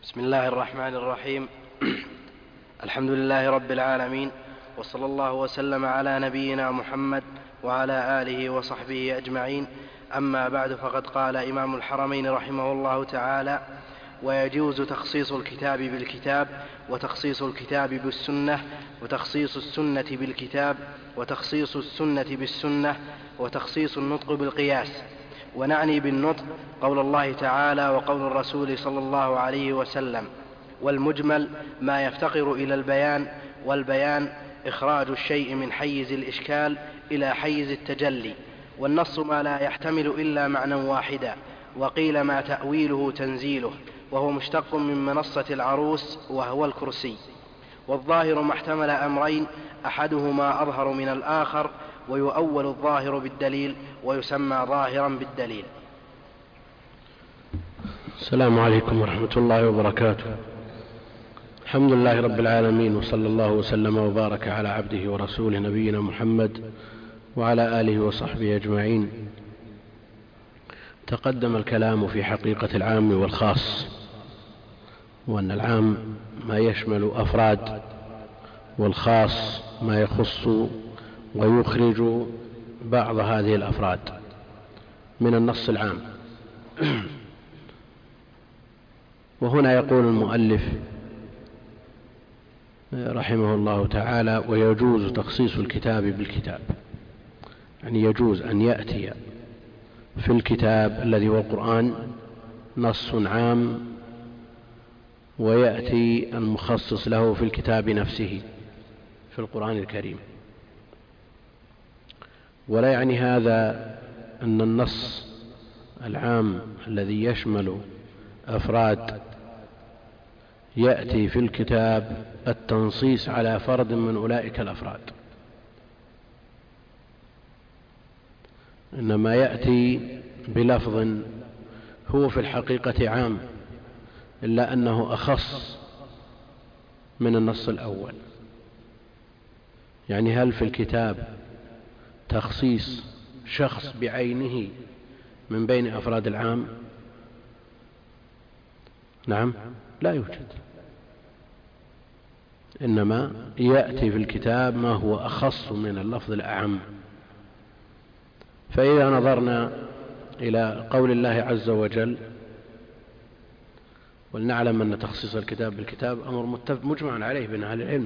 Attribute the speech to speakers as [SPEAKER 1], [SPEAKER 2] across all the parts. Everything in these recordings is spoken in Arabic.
[SPEAKER 1] بسم الله الرحمن الرحيم. الحمد لله رب العالمين، وصلى الله وسلم على نبينا محمد وعلى آله وصحبه أجمعين. أما بعد، فقد قال إمام الحرمين رحمه الله تعالى: ويجوز تخصيص الكتاب بالكتاب، وتخصيص الكتاب بالسنة، وتخصيص السنة بالكتاب، وتخصيص السنة بالسنة، وتخصيص النطق بالقياس. ونعني بالنطق قول الله تعالى وقول الرسول صلى الله عليه وسلم. والمجمل ما يفتقر إلى البيان، والبيان إخراج الشيء من حيز الإشكال إلى حيز التجلي. والنص ما لا يحتمل إلا معنى واحدا، وقيل ما تأويله تنزيله، وهو مشتق من منصة العروس وهو الكرسي. والظاهر ما احتمل أمرين، أحدهما أظهر من الآخر، ويؤول الظاهر بالدليل، ويسمى ظاهرا بالدليل.
[SPEAKER 2] السلام عليكم ورحمة الله وبركاته. الحمد لله رب العالمين، وصلى الله وسلم وبارك على عبده ورسوله نبينا محمد وعلى آله وصحبه أجمعين. تقدم الكلام في حقيقة العام والخاص، وأن العام ما يشمل أفراد، والخاص ما يخص ويخرج بعض هذه الأفراد من النص العام. وهنا يقول المؤلف رحمه الله تعالى: ويجوز تخصيص الكتاب بالكتاب، يعني يجوز أن يأتي في الكتاب الذي هو القرآن نص عام، ويأتي المخصص له في الكتاب نفسه في القرآن الكريم. ولا يعني هذا أن النص العام الذي يشمل أفراد يأتي في الكتاب التنصيص على فرد من أولئك الأفراد، إنما يأتي بلفظ هو في الحقيقة عام، إلا أنه أخص من النص الأول. يعني هل في الكتاب تخصيص شخص بعينه من بين أفراد العام؟ نعم، لا يوجد. إنما يأتي في الكتاب ما هو أخص من اللفظ الأعم. فإذا نظرنا إلى قول الله عز وجل: ولنعلم أن تخصيص الكتاب بالكتاب أمر مجمع عليه بين أهل العلم،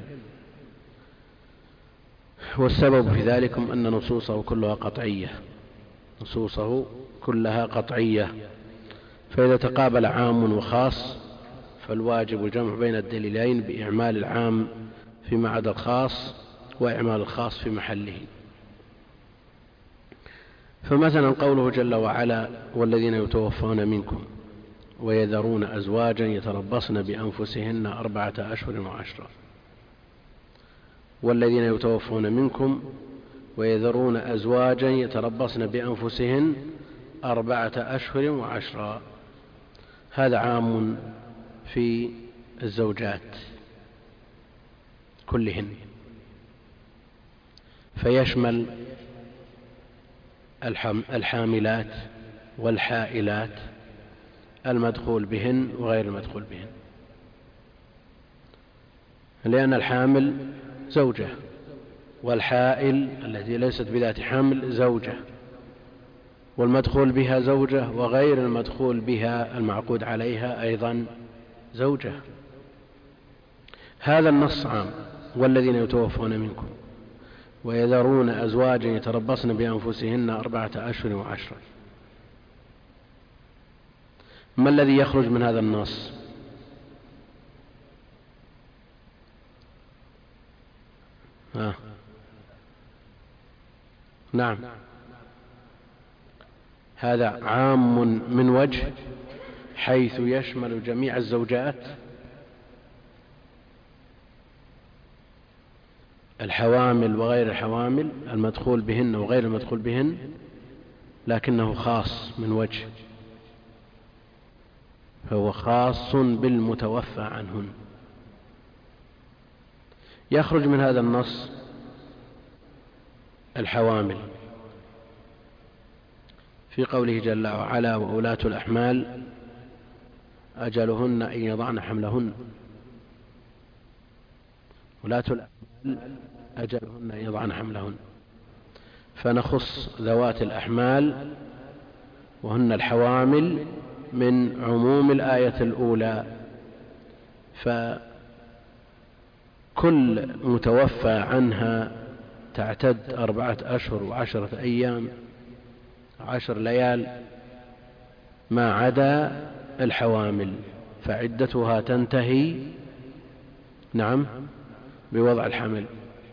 [SPEAKER 2] والسبب في ذلك أن نصوصه كلها قطعية، نصوصه كلها قطعية. فإذا تقابل عام وخاص فالواجب الجمع بين الدليلين بإعمال العام فيما عدا الخاص، وإعمال الخاص في محله. فمثلا قوله جل وعلا: والذين يتوفون منكم ويذرون أزواجا يتربصن بأنفسهن 4 أشهر وعشرا. والذين يتوفون منكم ويذرون أزواجا يتربصن بأنفسهن 4 أشهر وعشرا. هذا عام في الزوجات كلهن، فيشمل الحاملات والحائلات، المدخول بهن وغير المدخول بهن، لأن الحامل زوجة، والحائل التي ليست بذات حمل زوجة، والمدخول بها زوجة، وغير المدخول بها المعقود عليها أيضا زوجة. هذا النص عام: والذين يتوفون منكم ويذرون أزواجا يتربصن بأنفسهن 4 أشهر وعشرا. ما الذي يخرج من هذا النص؟ نعم، هذا عام من وجه، حيث يشمل جميع الزوجات، الحوامل وغير الحوامل، المدخول بهن وغير المدخول بهن، لكنه خاص من وجه، فهو خاص بالمتوفى عنهن. يخرج من هذا النص الحوامل في قوله جل وعلا: وأولاة الأحمال أجلهن أن يضعن حملهن، ولاة الأحمال أجلهن أن يضعن حملهن، فنخص ذوات الأحمال وهن الحوامل من عموم الآية الأولى. فكل متوفى عنها تعتد 4 أشهر و10 أيام 10 ليال ما عدا الحوامل، فعدتها تنتهي بوضع الحمل.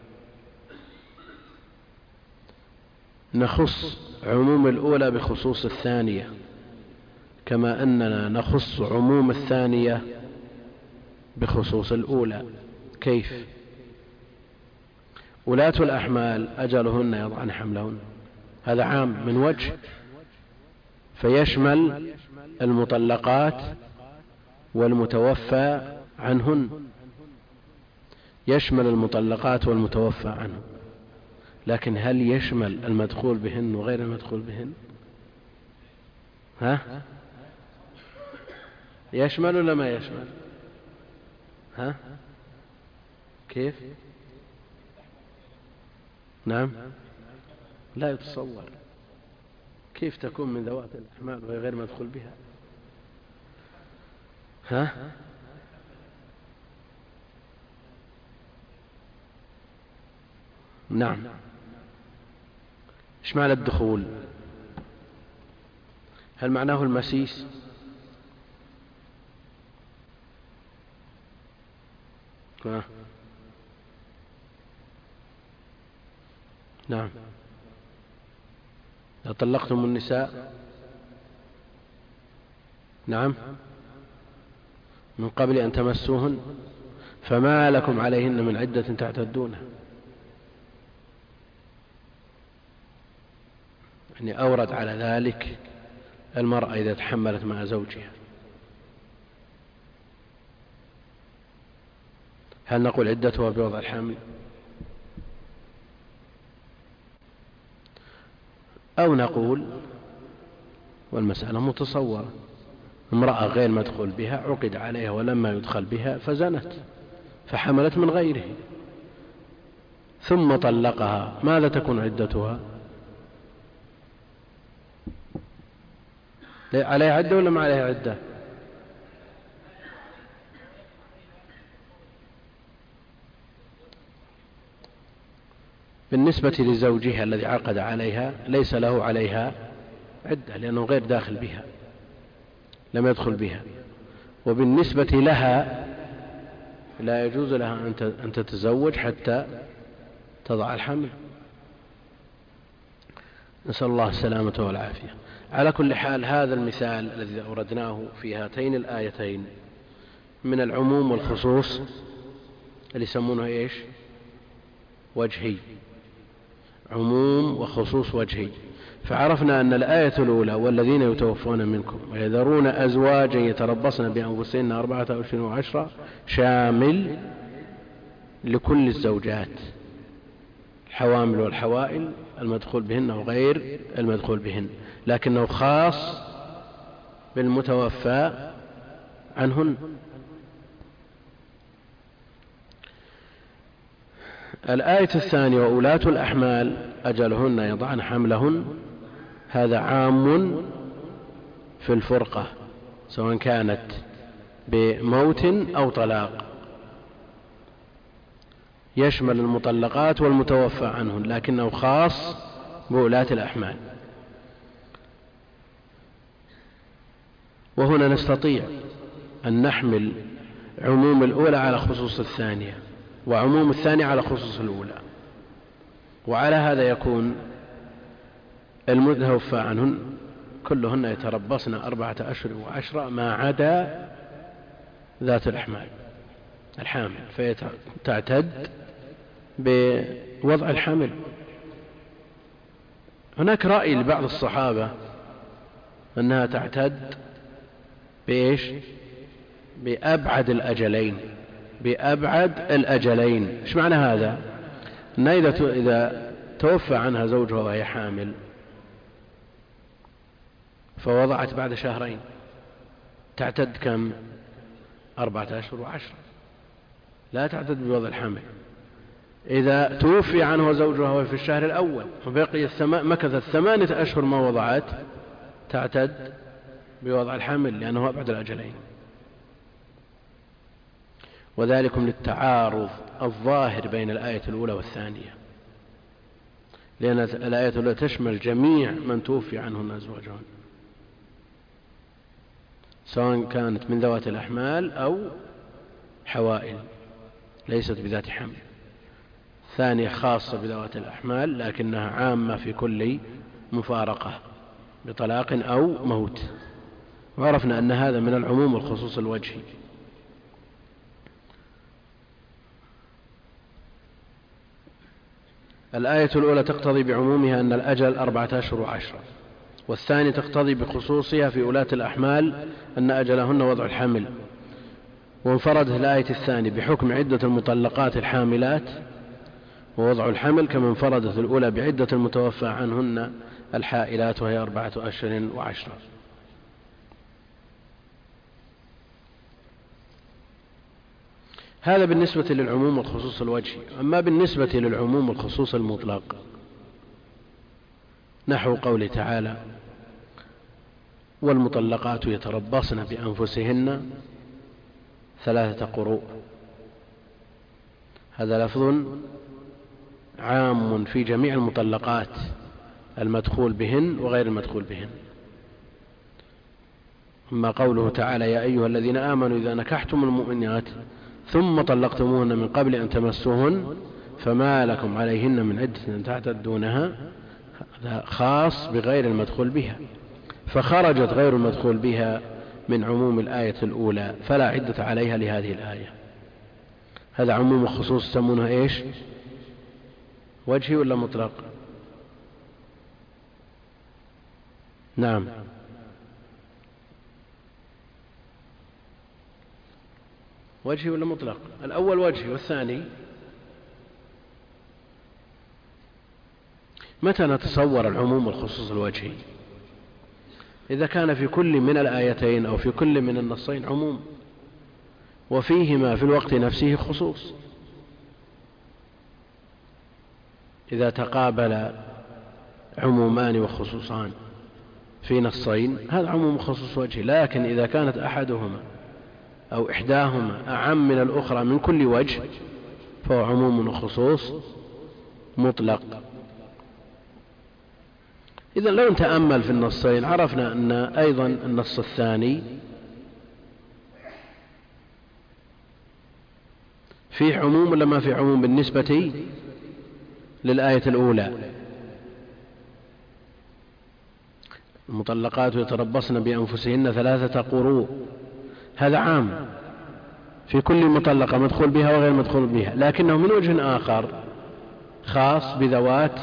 [SPEAKER 2] نخص عموم الأولى بخصوص الثانية، كما أننا نخص عموم الثانية بخصوص الأولى. كيف؟ ولاة الأحمال أجلهن يضعن حملهن، هذا عام من وجه، فيشمل المطلقات والمتوفى عنهن، يشمل المطلقات والمتوفى عنهن. لكن هل يشمل المدخول بهن وغير المدخول بهن؟ يشمل ولا ما يشمل؟ كيف؟ نعم، لا يتصور كيف تكون من ذوات الأحمال وهي غير مدخول بها. نعم. ايش معنى الدخول؟ هل معناه المسيس؟ نعم. لو طلقتم النساء من قبل أن تمسوهن فما لكم عليهن من عدة تعتدونها، يعني أورد على ذلك المرأة إذا تحملت مع زوجها. هل نقول عدتها بوضع الحمل، أو نقول والمسألة متصورة، امرأة غير مدخول بها عقد عليها ولما يدخل بها فزنت فحملت من غيره ثم طلقها، ماذا تكون عدتها؟ عليها عدة ولا ما عليها عدة؟ بالنسبة لزوجها الذي عقد عليها ليس له عليها عدة لأنه غير داخل بها، لم يدخل بها. وبالنسبة لها لا يجوز لها أن تتزوج حتى تضع الحمل. نسأل الله السلامة والعافية. على كل حال هذا المثال الذي أوردناه في هاتين الآيتين من العموم والخصوص اللي يسمونه إيش؟ وجهي، عموم وخصوص وجهي. فعرفنا أن الآية الأولى والذين يتوفون منكم ويذرون أزواجا يتربصن بأنفسهن 4 أشهر و10 شامل لكل الزوجات، الحوامل والحوائل، المدخول بهن وغير المدخول بهن، لكنه خاص بالمتوفى عنهن. الآية الثانية وأولاة الأحمال أجلهن يضعن حملهن، هذا عام في الفرقة سواء كانت بموت أو طلاق، يشمل المطلقات والمتوفى عنهن، لكنه خاص بولاة الأحمال. وهنا نستطيع أن نحمل عموم الأولى على خصوص الثانية وعموم الثانية على خصوص الأولى، وعلى هذا يكون المتوفى عنهن كلهن يتربصن 4 أشهر و10 ما عدا ذات الأحمال الحامل، فتعتد بوضع الحمل. هناك رأي لبعض الصحابة أنها تعتد بإيش؟ بأبعد الأجلين، بأبعد الأجلين. إيش معنى هذا؟ أن إذا توفى عنها زوجها وهي حامل فوضعت بعد 2 شهر تعتد كم؟ 4 أشهر و10، لا تعتد بوضع الحمل. إذا توفي عنه زوجها وهو في الشهر الأول وبقي مكثت 8 أشهر ما وضعت، تعتد بوضع الحمل لأنه أبعد الأجلين. وذلكم للتعارض الظاهر بين الآية الأولى والثانية، لأن الآية الأولى تشمل جميع من توفي عنهن أزواجهن، سواء كانت من ذوات الأحمال أو حوائل ليست بذات حمل. ثانية خاصة بذوات الأحمال لكنها عامة في كل مفارقة بطلاق أو موت. وعرفنا أن هذا من العموم والخصوص الوجهي. الآية الأولى تقتضي بعمومها أن الأجل 4 أشهر و10، والثانية تقتضي بخصوصها في ولاة الأحمال أن أجلهن وضع الحمل. وانفردت الآية الثانية بحكم عدة المطلقات الحاملات ووضع الحمل، كما انفردت الأولى بعدة المتوفى عنهن الحائلات وهي 4 أشهر و10. هذا بالنسبة للعموم والخصوص الوجهي. أما بالنسبة للعموم والخصوص المطلق نحو قوله تعالى: والمطلقات يتربصن بأنفسهن 3 قروء. هذا لفظ عام في جميع المطلقات، المدخول بهن وغير المدخول بهن. أما قوله تعالى: يا أيها الذين آمنوا إذا نكحتم المؤمنات ثم طلقتموهن من قبل أن تمسوهن فما لكم عليهن من عدة تعتدونها، هذا خاص بغير المدخول بها، فخرجت غير المدخول بها من عموم الآية الأولى فلا عدة عليها لهذه الآية. هذا عموم وخصوص يسمونه إيش؟ وجهي ولا مطلق؟ نعم، وجهي ولا مطلق؟ الأول وجهي، والثاني متى نتصور العموم والخصوص الوجهي؟ إذا كان في كل من الآيتين أو في كل من النصين عموم وفيهما في الوقت نفسه خصوص. إذا تقابل عمومان وخصوصان في نصين هذا عموم وخصوص وجهي. لكن إذا كانت أحدهما أو إحداهما أعم من الأخرى من كل وجه فهو عموم وخصوص مطلق. إذا لو نتأمل في النصين عرفنا أن أيضا النص الثاني فيه عموم ولا ما فيه عموم بالنسبة للآية الأولى؟ المطلقات يتربصن بأنفسهن 3 قروء، هذا عام في كل مطلقة مدخول بها وغير مدخول بها، لكنه من وجه آخر خاص بذوات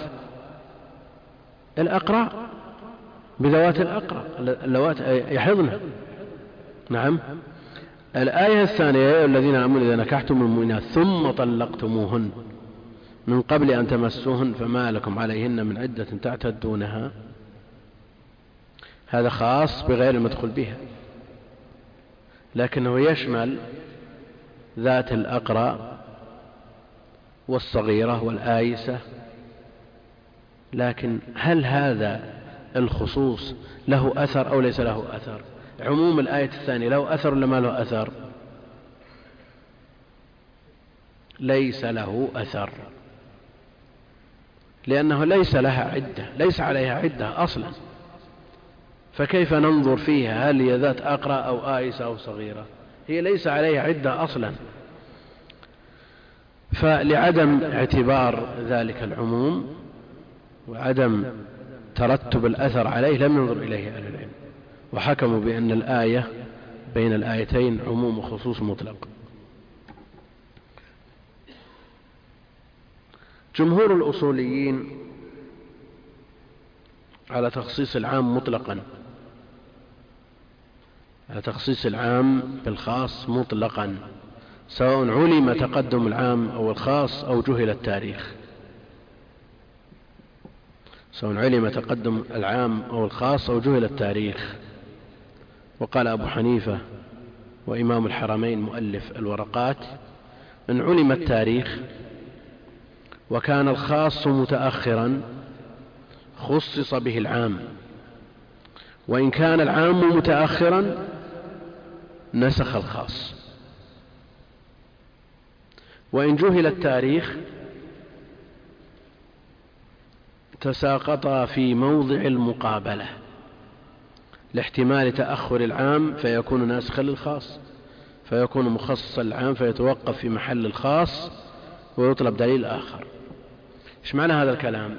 [SPEAKER 2] الأقراء، بذوات الأقراء اللواتي يحضن. نعم. الآية الثانية: يا أيها الذين آمنوا إذا نكحتم المؤمنات ثم طلقتموهن من قبل أن تمسوهن فما لكم عليهن من عدة تعتدونها، هذا خاص بغير المدخول بها، لكنه يشمل ذات الأقراء والصغيرة والآيسة. لكن هل هذا الخصوص له أثر أو ليس له أثر؟ عموم الآية الثانية له أثر ولا ما له أثر؟ ليس له أثر، لأنه ليس لها عدة، ليس عليها عدة أصلا، فكيف ننظر فيها هل هي ذات أقراء أو آيسة أو صغيرة؟ هي ليس عليها عدة أصلا. فلعدم اعتبار ذلك العموم وعدم ترتب الأثر عليه لم ينظر إليه أهل العلم، وحكموا بأن الآية بين الآيتين عموم وخصوص مطلق. جمهور الأصوليين على تخصيص العام مطلقا، على تخصيص العام بالخاص مطلقا، سواء علم تقدم العام أو الخاص أو جهل التاريخ، سواء علم تقدم العام أو الخاص أو جهل التاريخ. وقال أبو حنيفة وإمام الحرمين مؤلف الورقات: إن علم التاريخ وكان الخاص متأخرا خصص به العام، وإن كان العام متأخرا نسخ الخاص. وإن جهل التاريخ تساقطا في موضع المقابلة لاحتمال تأخر العام فيكون ناسخا للخاص، فيكون مخصصا للعام فيتوقف في محل الخاص ويطلب دليل آخر. إيش معنى هذا الكلام؟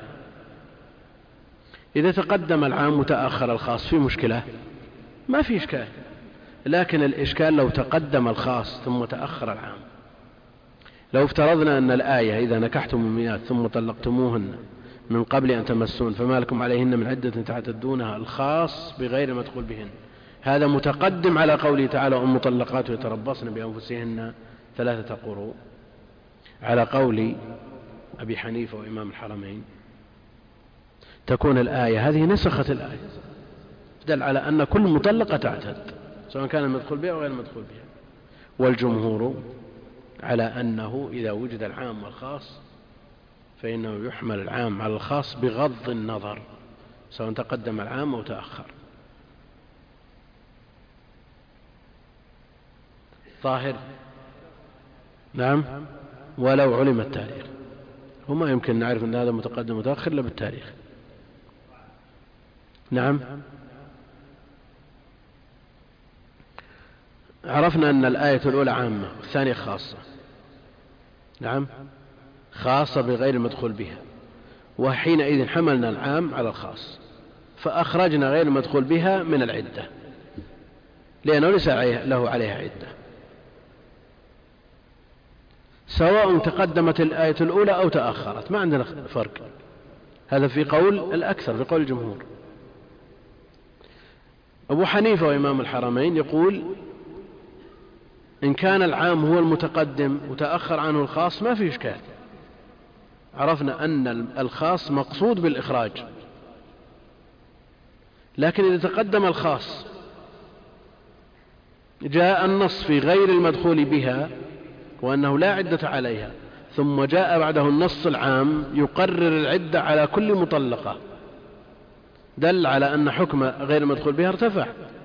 [SPEAKER 2] إذا تقدم العام وتأخر الخاص في مشكلة؟ ما في إشكال، لكن الإشكال لو تقدم الخاص ثم تأخر العام. لو افترضنا أن الآية: إذا نكحتم المؤمنات ثم طلقتموهن من قبل أن تمسون فما لكم عليهن من عدة تعتدونها، الخاص بغير مدخول بهن، هذا متقدم على قوله تعالى: والمطلقات يتربصن بأنفسهن 3 قروء، على قول أبي حنيفة وإمام الحرمين. تكون الآية هذه نسخت الآية، دل على أن كل مطلقة تعتد سواء كان المدخول بها أو غير المدخول بها. والجمهور على أنه إذا وجد العام والخاص فإنه يحمل العام على الخاص بغض النظر سواء تقدم العام أو تأخر. ظاهر؟ نعم، ولو علم التاريخ. وما يمكن نعرف أن هذا متقدم متأخر إلا بالتاريخ. نعم، عرفنا أن الآية الأولى عامة والثانية خاصة. نعم، خاصة بغير المدخول بها، وحينئذ حملنا العام على الخاص فأخرجنا غير المدخول بها من العدة لأنه ليس له عليها عدة، سواء تقدمت الآية الأولى أو تأخرت، ما عندنا فرق. هذا في قول الأكثر، في قول الجمهور. أبو حنيفة وإمام الحرمين يقول: إن كان العام هو المتقدم وتأخر عنه الخاص ما في إشكال. عرفنا أن الخاص مقصود بالإخراج، لكن إذا تقدم الخاص جاء النص في غير المدخول بها وأنه لا عدة عليها، ثم جاء بعده النص العام يقرر العدة على كل مطلقة، دل على أن حكم غير المدخول بها ارتفع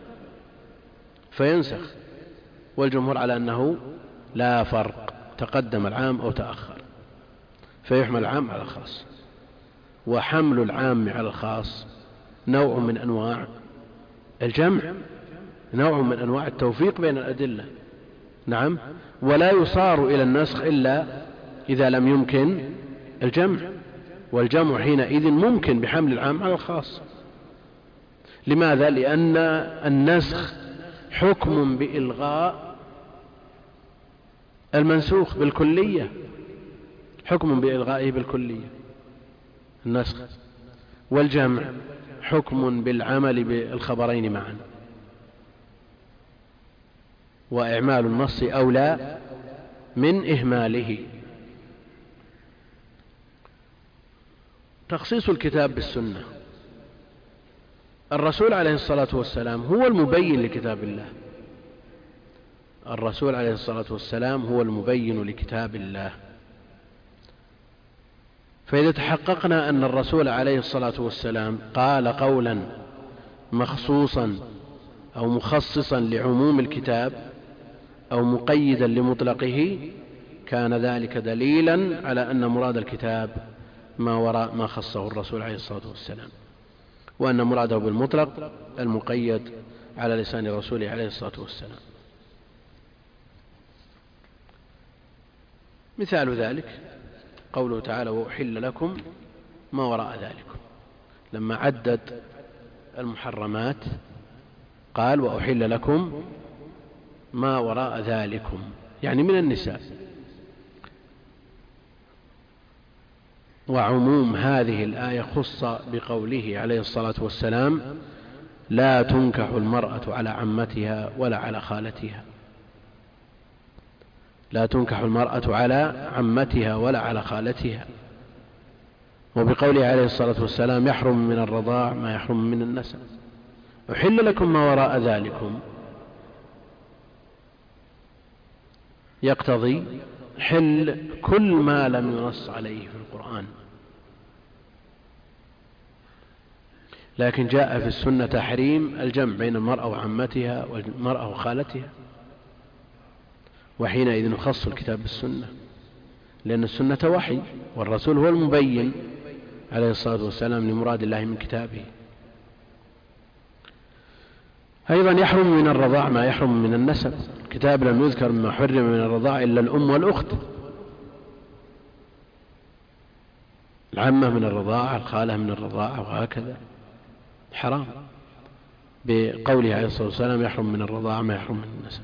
[SPEAKER 2] فينسخ. والجمهور على أنه لا فرق، تقدم العام أو تأخر، فيحمل العام على الخاص. وحمل العام على الخاص نوع من أنواع الجمع، نوع من أنواع التوفيق بين الأدلة. نعم، ولا يصار إلى النسخ إلا إذا لم يمكن الجمع، والجمع حينئذ ممكن بحمل العام على الخاص. لماذا؟ لأن النسخ حكم بإلغاء المنسوخ بالكلية، حكم بإلغائه بالكلية النسخ، والجمع حكم بالعمل بالخبرين معا، وإعمال النص أولى من إهماله. تخصيص الكتاب بالسنة: الرسول عليه الصلاة والسلام هو المبين لكتاب الله، الرسول عليه الصلاة والسلام هو المبين لكتاب الله. فإذا تحققنا أن الرسول عليه الصلاة والسلام قال قولا مخصوصا أو مخصصا لعموم الكتاب أو مقيدا لمطلقه، كان ذلك دليلا على أن مراد الكتاب ما وراء ما خصه الرسول عليه الصلاة والسلام، وأن مراده بالمطلق المقيد على لسان رسوله عليه الصلاة والسلام. مثال ذلك قوله تعالى: وأحل لكم ما وراء ذلكم. لما عدد المحرمات قال: وأحل لكم ما وراء ذلكم، يعني من النساء. وعموم هذه الآية خص بقوله عليه الصلاة والسلام: لا تنكح المرأة على عمتها ولا على خالتها، لا تنكح المرأة على عمتها ولا على خالتها. وبقوله عليه الصلاة والسلام: يحرم من الرضاع ما يحرم من النسب. أحل لكم ما وراء ذلكم يقتضي حل كل ما لم ينص عليه في القرآن، لكن جاء في السنة تحريم الجمع بين المرأة وعمتها والمرأة وخالتها، وحينئذ يخص الكتاب بالسنة، لأن السنة وحي والرسول هو المبين عليه الصلاة والسلام لمراد الله من كتابه. أيضا يحرم من الرضاع ما يحرم من النسب، الكتاب لم يذكر مما حرم من الرضاع إلا الأم والأخت، العمة من الرضاعة، الخالة من الرضاعة، وهكذا حرام بقوله عليه الصلاة والسلام يحرم من الرضاعة ما يحرم من النسب.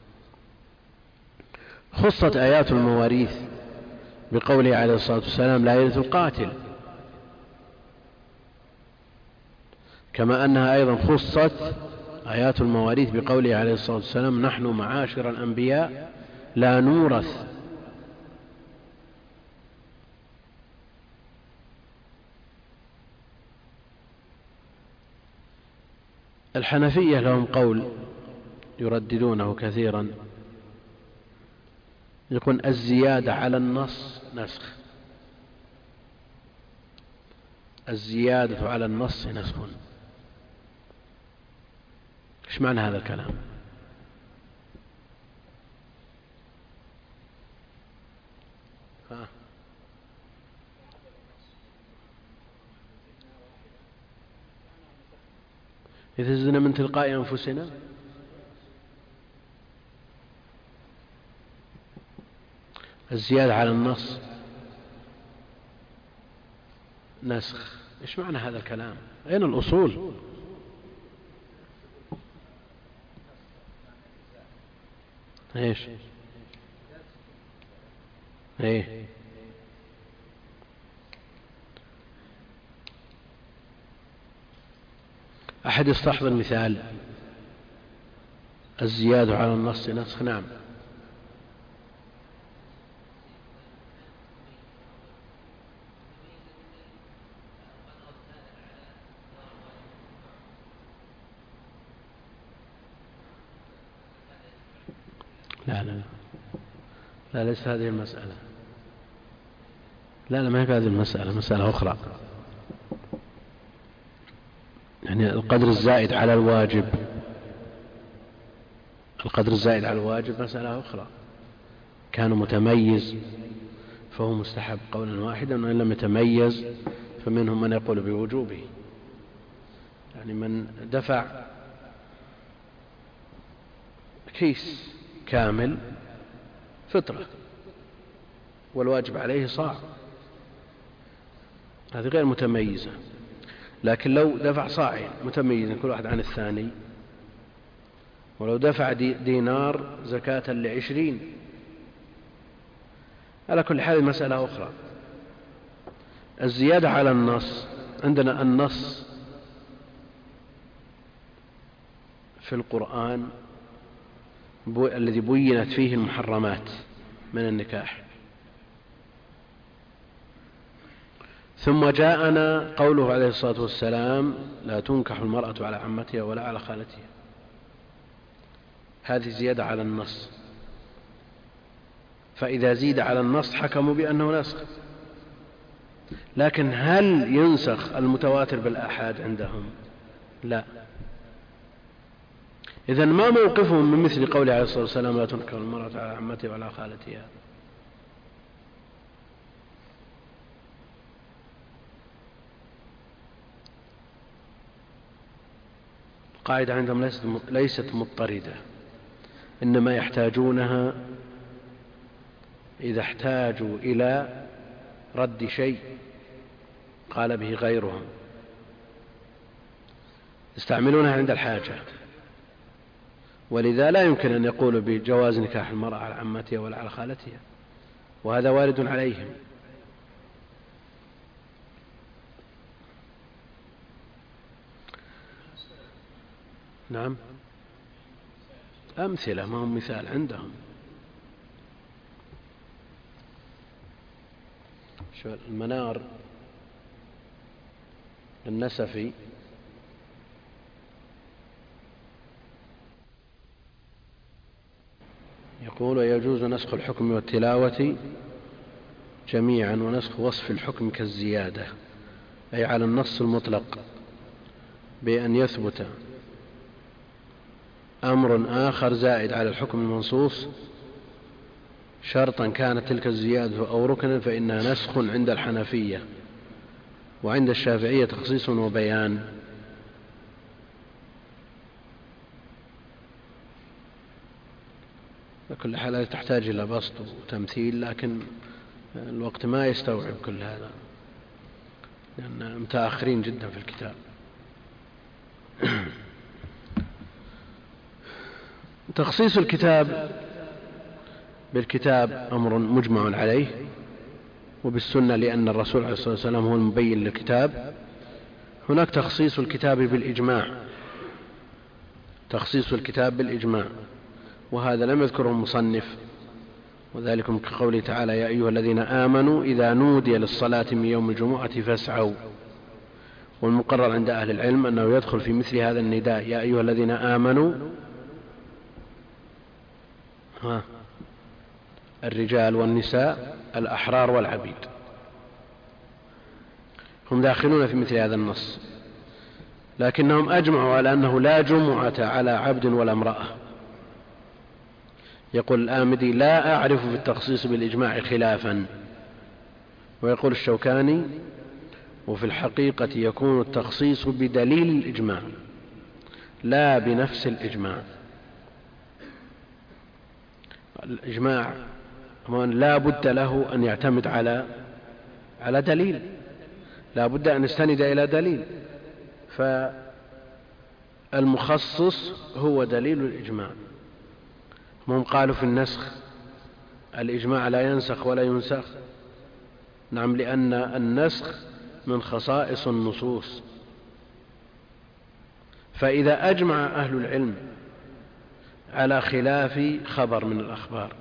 [SPEAKER 2] خصت آيات المواريث بقوله عليه الصلاة والسلام لا يرث القاتل، كما أنها أيضا خصت آيات المواريث بقوله عليه الصلاة والسلام نحن معاشر الأنبياء لا نورث. الحنفية لهم قول يرددونه كثيرا، يقول الزيادة على النص نسخ، الزيادة على النص نسخ. ايش معنى هذا الكلام؟ إذا زدنا من تلقاء أنفسنا الزيادة على النص نسخ. ايش معنى هذا الكلام؟ أين الأصول؟ ايش؟ ايه أحد يستحضر مثال الزيادة على النص نسخ؟ نعم. لا لا لا, لا ليس هذه المسألة، لا ما هي هذه المسألة، مسألة أخرى. يعني القدر الزائد على الواجب، القدر الزائد على الواجب مسألة أخرى، كان متميز فهو مستحب قولا واحدا، وإن لم يتميز فمنهم من يقول بوجوبه. يعني من دفع كيس كامل فطرة والواجب عليه صاع، هذه غير متميزة. لكن لو دفع صاعين متميزا كل واحد عن الثاني، ولو دفع دينار زكاة ل20، على كل حال مسألة أخرى. الزيادة على النص، عندنا النص في القرآن الذي بينت فيه المحرمات من النكاح، ثم جاءنا قوله عليه الصلاة والسلام لا تنكح المرأة على عمتها ولا على خالتها، هذه زيادة على النص، فإذا زيد على النص حكموا بأنه نسخ. لكن هل ينسخ المتواتر بالآحاد عندهم؟ لا. إذن ما موقفهم من مثل قوله عليه الصلاة والسلام لا تنكح المرأة على عمتها ولا خالتها؟ القاعدة عندهم ليست مضطردة، إنما يحتاجونها إذا احتاجوا إلى رد شيء قال به غيرهم، يستعملونها عند الحاجة، ولذا لا يمكن أن يقولوا بجواز نكاح المرأة على عمتها ولا على خالتها، وهذا وارد عليهم. نعم، أمثلة ما هم مثال عندهم. شو المنار النسفي يقول: ويجوز نسخ الحكم والتلاوة جميعا ونسخ وصف الحكم كالزيادة، أي على النص المطلق، بأن يثبت أمر آخر زائد على الحكم المنصوص شرطا كانت تلك الزيادة أو ركنا، فإنها نسخ عند الحنفية، وعند الشافعية تخصيص وبيان. كل حالة تحتاج إلى بسط وتمثيل، لكن الوقت ما يستوعب كل هذا لأن متأخرين جدا في الكتاب. تخصيص الكتاب بالكتاب أمر مجمع عليه، وبالسنة لأن الرسول عليه الصلاة والسلام هو المبين للكتاب. هناك تخصيص الكتاب بالإجماع، تخصيص الكتاب بالإجماع، وهذا لم يذكره المصنف، وذلكم كقوله تعالى: يا أيها الذين آمنوا إذا نودي للصلاة من يوم الجمعة فاسعوا. والمقرر عند أهل العلم أنه يدخل في مثل هذا النداء يا أيها الذين آمنوا الرجال والنساء الأحرار والعبيد، هم داخلون في مثل هذا النص، لكنهم أجمعوا على أنه لا جمعة على عبد ولا امرأة. يقول الآمدي: لا أعرف في التخصيص بالإجماع خلافا. ويقول الشوكاني: وفي الحقيقة يكون التخصيص بدليل الإجماع لا بنفس الإجماع. الإجماع لا بد له أن يعتمد على دليل، لا بد أن يستند إلى دليل، فالمخصص هو دليل الإجماع. هم قالوا في النسخ الإجماع لا ينسخ ولا ينسخ. نعم، لأن النسخ من خصائص النصوص، فإذا أجمع أهل العلم على خلاف خبر من الأخبار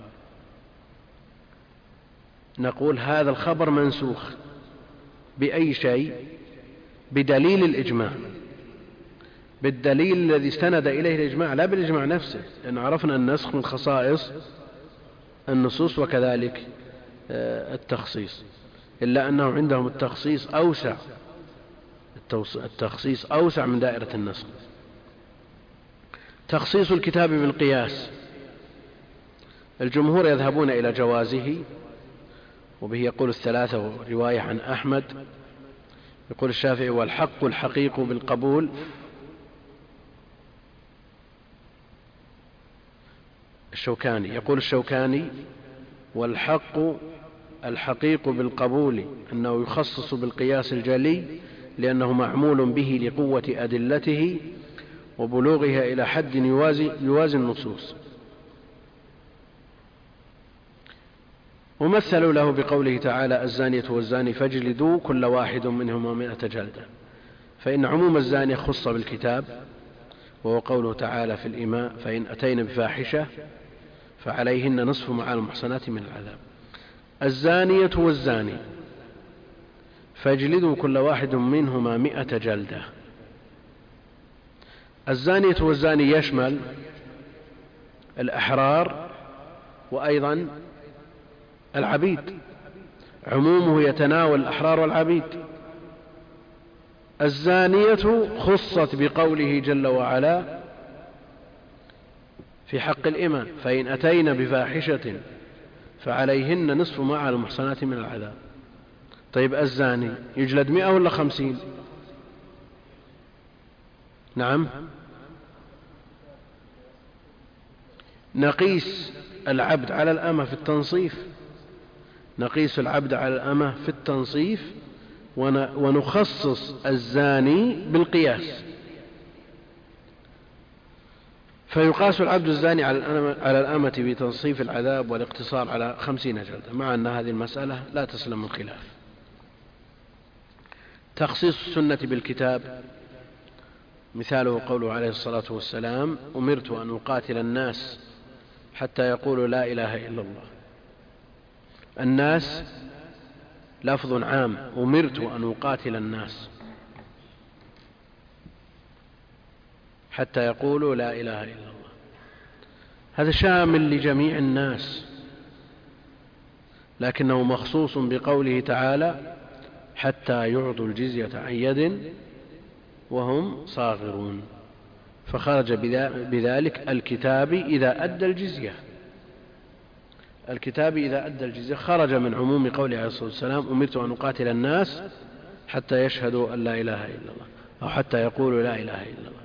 [SPEAKER 2] نقول هذا الخبر منسوخ بأي شيء؟ بدليل الإجماع، بالدليل الذي استند إليه الإجماع، لا بالإجماع نفسه، لأن عرفنا النسخ من خصائص النصوص وكذلك التخصيص، إلا أنه عندهم التخصيص أوسع من دائرة النسخ. تخصيص الكتاب بالقياس، الجمهور يذهبون إلى جوازه، وبه يقول الثلاثة رواية عن أحمد. يقول الشافعي: والحق الحقيق بالقبول. يقول الشوكاني: والحق الحقيق بالقبول أنه يخصص بالقياس الجلي، لأنه معمول به لقوة أدلته وبلوغها إلى حد يوازي النصوص. ومثلوا له بقوله تعالى: الزانية والزاني فاجلدوا كل واحد منهما 100 جلدة، فإن عموم الزانية خص بالكتاب، وهو قوله تعالى في الإماء: فإن أتين بفاحشة فعليهن نصف ما على المحصنات من العذاب. الزانية والزاني فاجلدوا كل واحد منهما 100 جلدة. الزانية والزاني يشمل الأحرار وأيضا العبيد، عمومه يتناول الأحرار والعبيد. الزانية خصت بقوله جل وعلا في حق الإماء: فإن أتين بفاحشة فعليهن نصف ما على المحصنات من العذاب. طيب الزاني يجلد 100 ولا 50؟ نعم، نقيس العبد على الأمة في التنصيف، نقيس العبد على الأمة في التنصيف، ونخصص الزاني بالقياس، فيقاس العبد الزاني على الأمة بتنصيف العذاب والاقتصار على 50 جلدة، مع أن هذه المسألة لا تسلم من خلاف. تخصيص السنة بالكتاب، مثاله قوله عليه الصلاة والسلام: أمرت أن أقاتل الناس حتى يقولوا لا إله إلا الله. الناس لفظ عام، أمرت أن أقاتل الناس حتى يقولوا لا إله إلا الله. هذا شامل لجميع الناس، لكنه مخصوص بقوله تعالى حتى يعطوا الجزية عن يد وهم صاغرون، فخرج بذلك الكتاب إذا أدى الجزية. الكتاب إذا أدى الجزية خرج من عموم قوله عليه الصلاة والسلام أمرت أن أقاتل الناس حتى يشهدوا أن لا إله إلا الله أو حتى يقولوا لا إله إلا الله.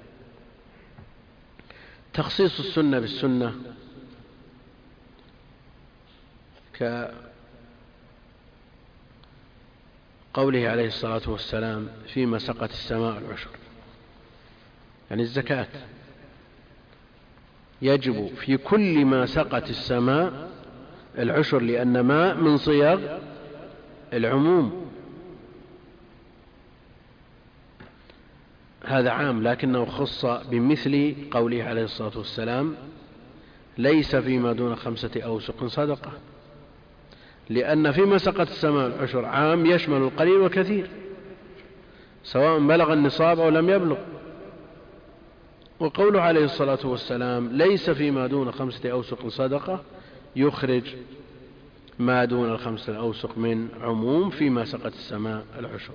[SPEAKER 2] تخصيص السنة بالسنة كقوله عليه الصلاة والسلام فيما سقت السماء العشر، يعني الزكاة يجب في كل ما سقت السماء العشر، لأن ما من صيغ العموم. هذا عام، لكنه خص بمثل قوله عليه الصلاة والسلام ليس فيما دون 5 أوسق صدقة، لأن فيما سقت السماء العشر عام يشمل القليل والكثير سواء بلغ النصاب أو لم يبلغ. وقوله عليه الصلاة والسلام ليس فيما دون 5 أوسق صدقة يخرج ما دون 5 أوسق من عموم فيما سقت السماء العشر.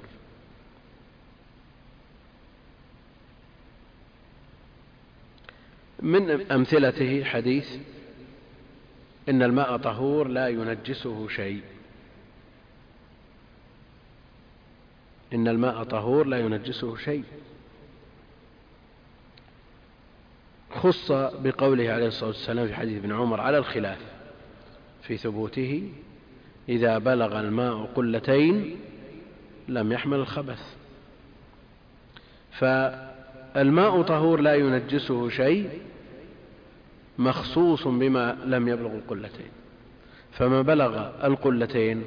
[SPEAKER 2] من أمثلته حديث إن الماء طهور لا ينجسه شيء، إن الماء طهور لا ينجسه شيء، خص بقوله عليه الصلاة والسلام في حديث ابن عمر على الخلاف في ثبوته إذا بلغ الماء قلتين لم يحمل الخبث. فالماء طهور لا ينجسه شيء مخصوص بما لم يبلغ القلتين، فما بلغ القلتين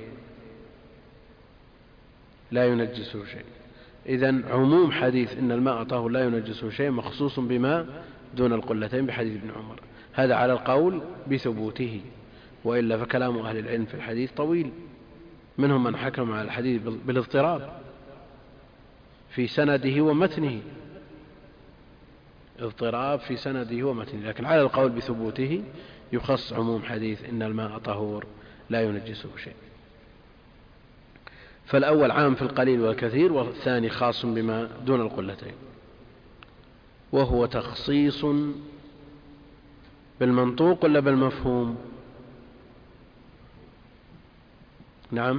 [SPEAKER 2] لا ينجسه شيء. إذن عموم حديث إن الماء طهور لا ينجسه شيء مخصوص بما دون القلتين بحديث ابن عمر، هذا على القول بثبوته، وإلا فكلام أهل العلم في الحديث طويل، منهم من حكم على الحديث بالاضطراب في سنده ومتنه، اضطراب في سنده ومتنه، لكن على القول بثبوته يخص عموم حديث إن الماء طهور لا ينجسه شيء. فالأول عام في القليل والكثير، والثاني خاص بما دون القلتين، وهو تخصيص بالمنطوق ولا بالمفهوم؟ نعم،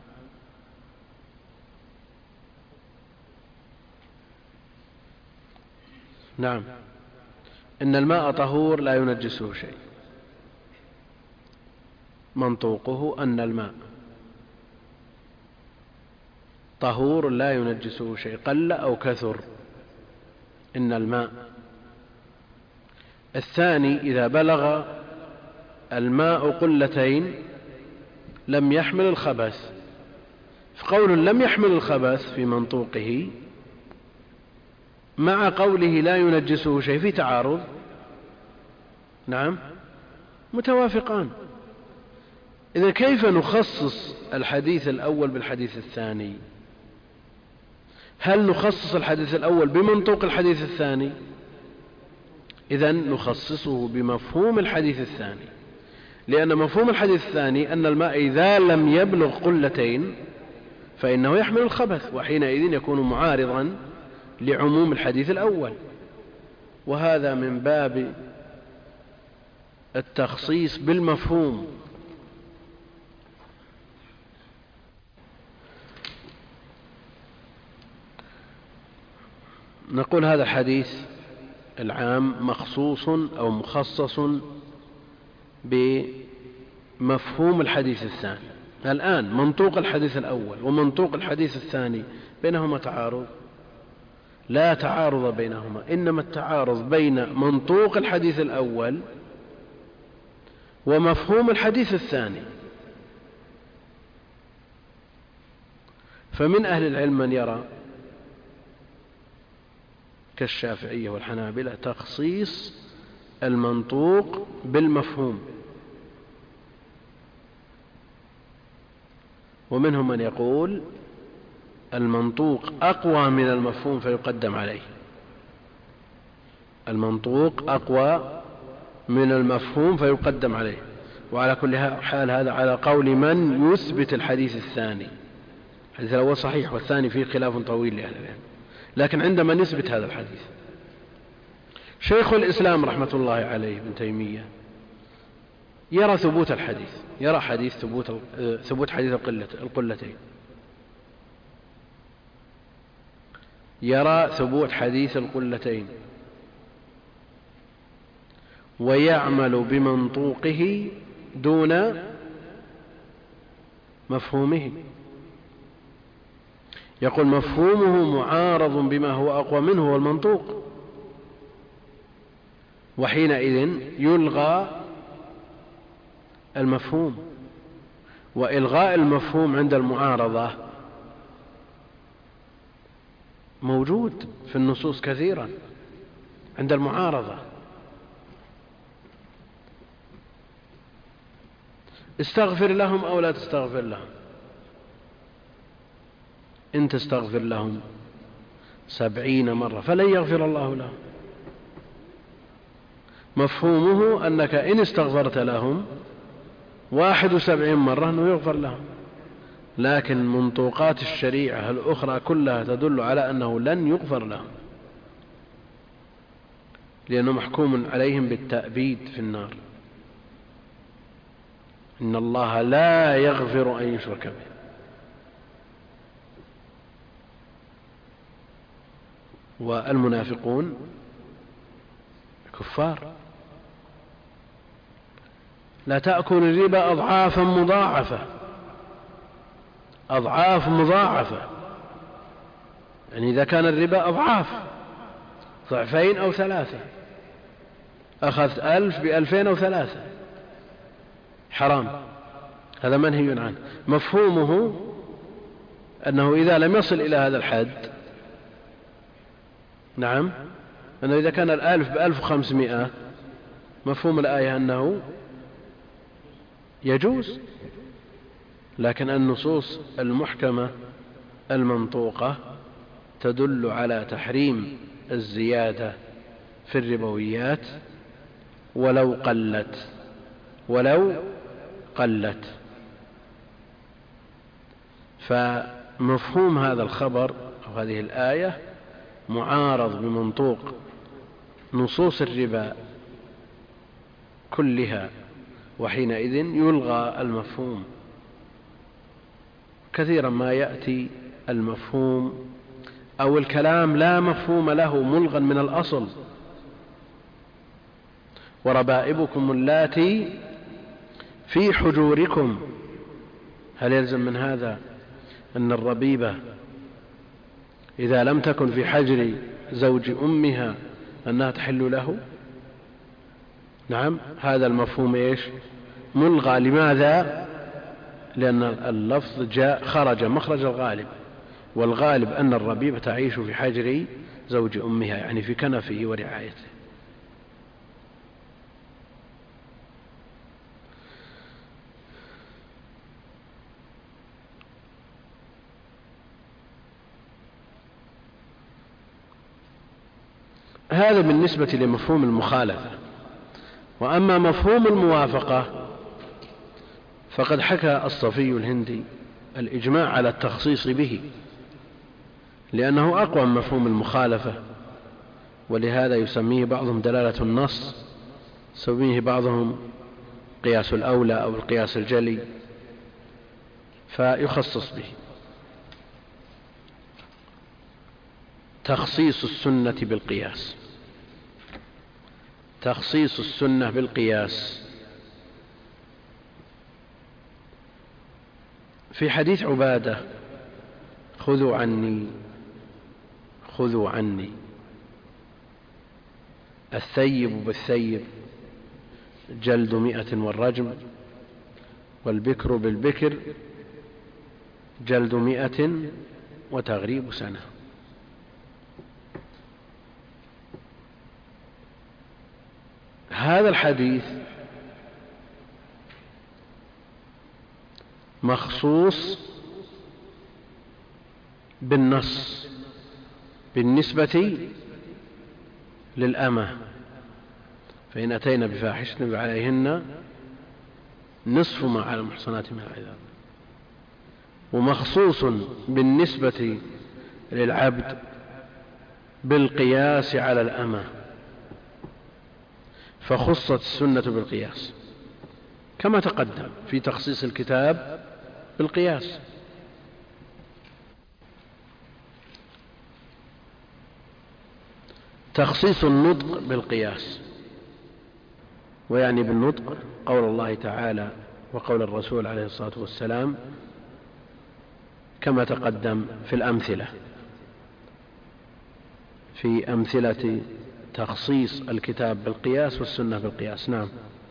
[SPEAKER 2] نعم، إن الماء طهور لا ينجسه شيء، منطوقه أن الماء طهور لا ينجسه شيء قل أو كثر، إن الماء. الثاني إذا بلغ الماء قلتين لم يحمل الخبث، فقول لم يحمل الخبث في منطوقه مع قوله لا ينجسه شيء في تعارض، نعم، متوافقان. إذا كيف نخصص الحديث الأول بالحديث الثاني؟ هل نخصص الحديث الأول بمنطوق الحديث الثاني؟ إذن نخصصه بمفهوم الحديث الثاني، لأن مفهوم الحديث الثاني أن الماء إذا لم يبلغ قلتين فإنه يحمل الخبث، وحينئذ يكون معارضا لعموم الحديث الأول، وهذا من باب التخصيص بالمفهوم. نقول هذا الحديث العام مخصوص أو مخصص بمفهوم الحديث الثاني. الآن منطوق الحديث الأول ومنطوق الحديث الثاني بينهما تعارض؟ لا تعارض بينهما، إنما التعارض بين منطوق الحديث الأول ومفهوم الحديث الثاني. فمن أهل العلم من يرى كالشافعية والحنابلة تخصيص المنطوق بالمفهوم، ومنهم من يقول المنطوق أقوى من المفهوم فيقدم عليه، المنطوق أقوى من المفهوم فيقدم عليه. وعلى كل حال هذا على قول من يثبت الحديث الثاني. الحديث الأول صحيح والثاني فيه خلاف طويل لأهل العلم، لكن عندما نثبت هذا الحديث. شيخ الإسلام رحمة الله عليه ابن تيمية يرى ثبوت الحديث، يرى حديث ثبوت حديث القلتين، يرى ثبوت حديث القلتين، ويعمل بمنطوقه دون مفهومه. يقول مفهومه معارض بما هو أقوى منه والمنطوق، وحينئذ يلغى المفهوم. وإلغاء المفهوم عند المعارضة موجود في النصوص كثيرا عند المعارضة. استغفر لهم أو لا تستغفر لهم، إن تستغفر لهم 70 مرة فلن يغفر الله لهم. مفهومه أنك إن استغفرت لهم 71 مرة أنه يغفر لهم، لكن منطوقات الشريعة الأخرى كلها تدل على أنه لن يغفر لهم، لأنه محكوم عليهم بالتأبيد في النار. إن الله لا يغفر أن يشرك به. والمنافقون كفار. لا تأكل الربا أضعافا مضاعفة، أضعاف مضاعفة، يعني إذا كان الربا أضعاف، ضعفين أو 3، أخذت 1000 ب2000 أو 3، حرام، هذا منهي عنه. مفهومه أنه إذا لم يصل إلى هذا الحد، نعم، أنه إذا كان 1000 ب1500، مفهوم الآية أنه يجوز. لكن النصوص المحكمة المنطوقة تدل على تحريم الزيادة في الربويات ولو قلت. فمفهوم هذا الخبر أو هذه الآية معارض بمنطوق نصوص الربا كلها، وحينئذ يلغى المفهوم. كثيرا ما يأتي المفهوم أو الكلام لا مفهوم له ملغا من الأصل. وربائبكم اللاتي في حجوركم، هل يلزم من هذا أن الربيبة إذا لم تكن في حجر زوج أمها أنها تحل له؟ نعم، هذا المفهوم إيش؟ ملغى. لماذا؟ لأن اللفظ جاء خرج مخرج الغالب، والغالب أن الربيبة تعيش في حجر زوج أمها، يعني في كنفه ورعايته. هذا بالنسبة لمفهوم المخالفة. وأما مفهوم الموافقة فقد حكى الصفي الهندي الإجماع على التخصيص به، لأنه أقوى من مفهوم المخالفة، ولهذا يسميه بعضهم دلالة النص، يسميه بعضهم قياس الأولى أو القياس الجلي، فيخصص به. تخصيص السنة بالقياس. تخصيص السنة بالقياس. في حديث عبادة: خذوا عني الثيب بالثيب جلد 100 والرجم، والبكر بالبكر جلد 100 وتغريب سنة. هذا الحديث مخصوص بالنص بالنسبة للأمة، فإن أتينا بفاحشة فعليهن نصف ما على المحصنات من العذاب. ومخصوص بالنسبة للعبد بالقياس على الأمة، فخصت السنة بالقياس كما تقدم في تخصيص الكتاب بالقياس. تخصيص النطق بالقياس، ويعني بالنطق قول الله تعالى وقول الرسول عليه الصلاة والسلام كما تقدم في الأمثلة، في أمثلة تخصيص الكتاب بالقياس والسنة بالقياس. نعم.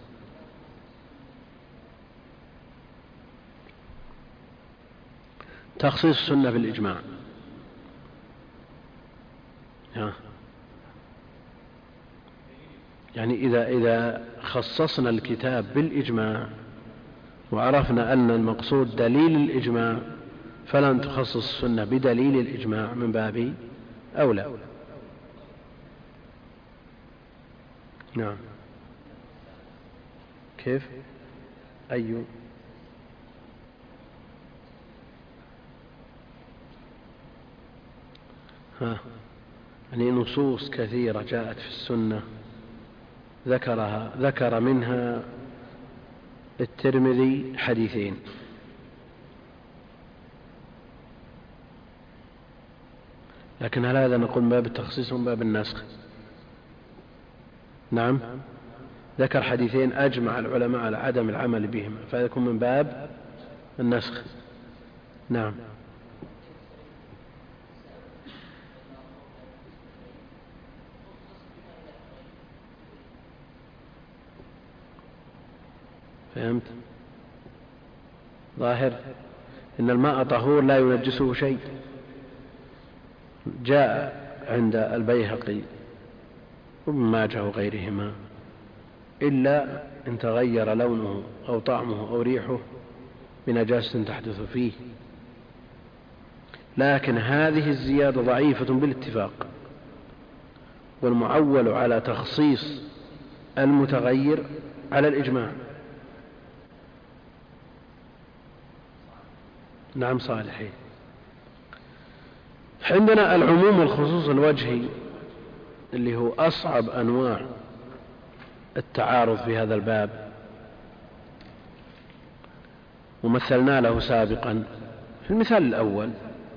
[SPEAKER 2] تخصيص السنة بالإجماع. يعني إذا خصصنا الكتاب بالإجماع وعرفنا أن المقصود دليل الإجماع، فلن تخصص السنة بدليل الإجماع من باب أولى. نعم. كيف؟ يعني نصوص كثيرة جاءت في السنة ذكر منها الترمذي حديثين، لكن هل هذا نقول من باب التخصيص ومن باب النسخ؟ نعم، ذكر حديثين أجمع العلماء على عدم العمل بهما، فهذا يكون من باب النسخ. نعم. فهمت؟ ظاهر إن الماء طهور لا ينجسه شيء. جاء عند البيهقي وابن ماجه وغيرهما إلا إن تغير لونه أو طعمه أو ريحه بنجاسة تحدث فيه، لكن هذه الزيادة ضعيفة بالاتفاق، والمعول على تخصيص المتغير على الإجماع. نعم صالحين. عندنا العموم والخصوص الوجهي اللي هو أصعب أنواع التعارض في هذا الباب، ومثلنا له سابقا في المثال الأول.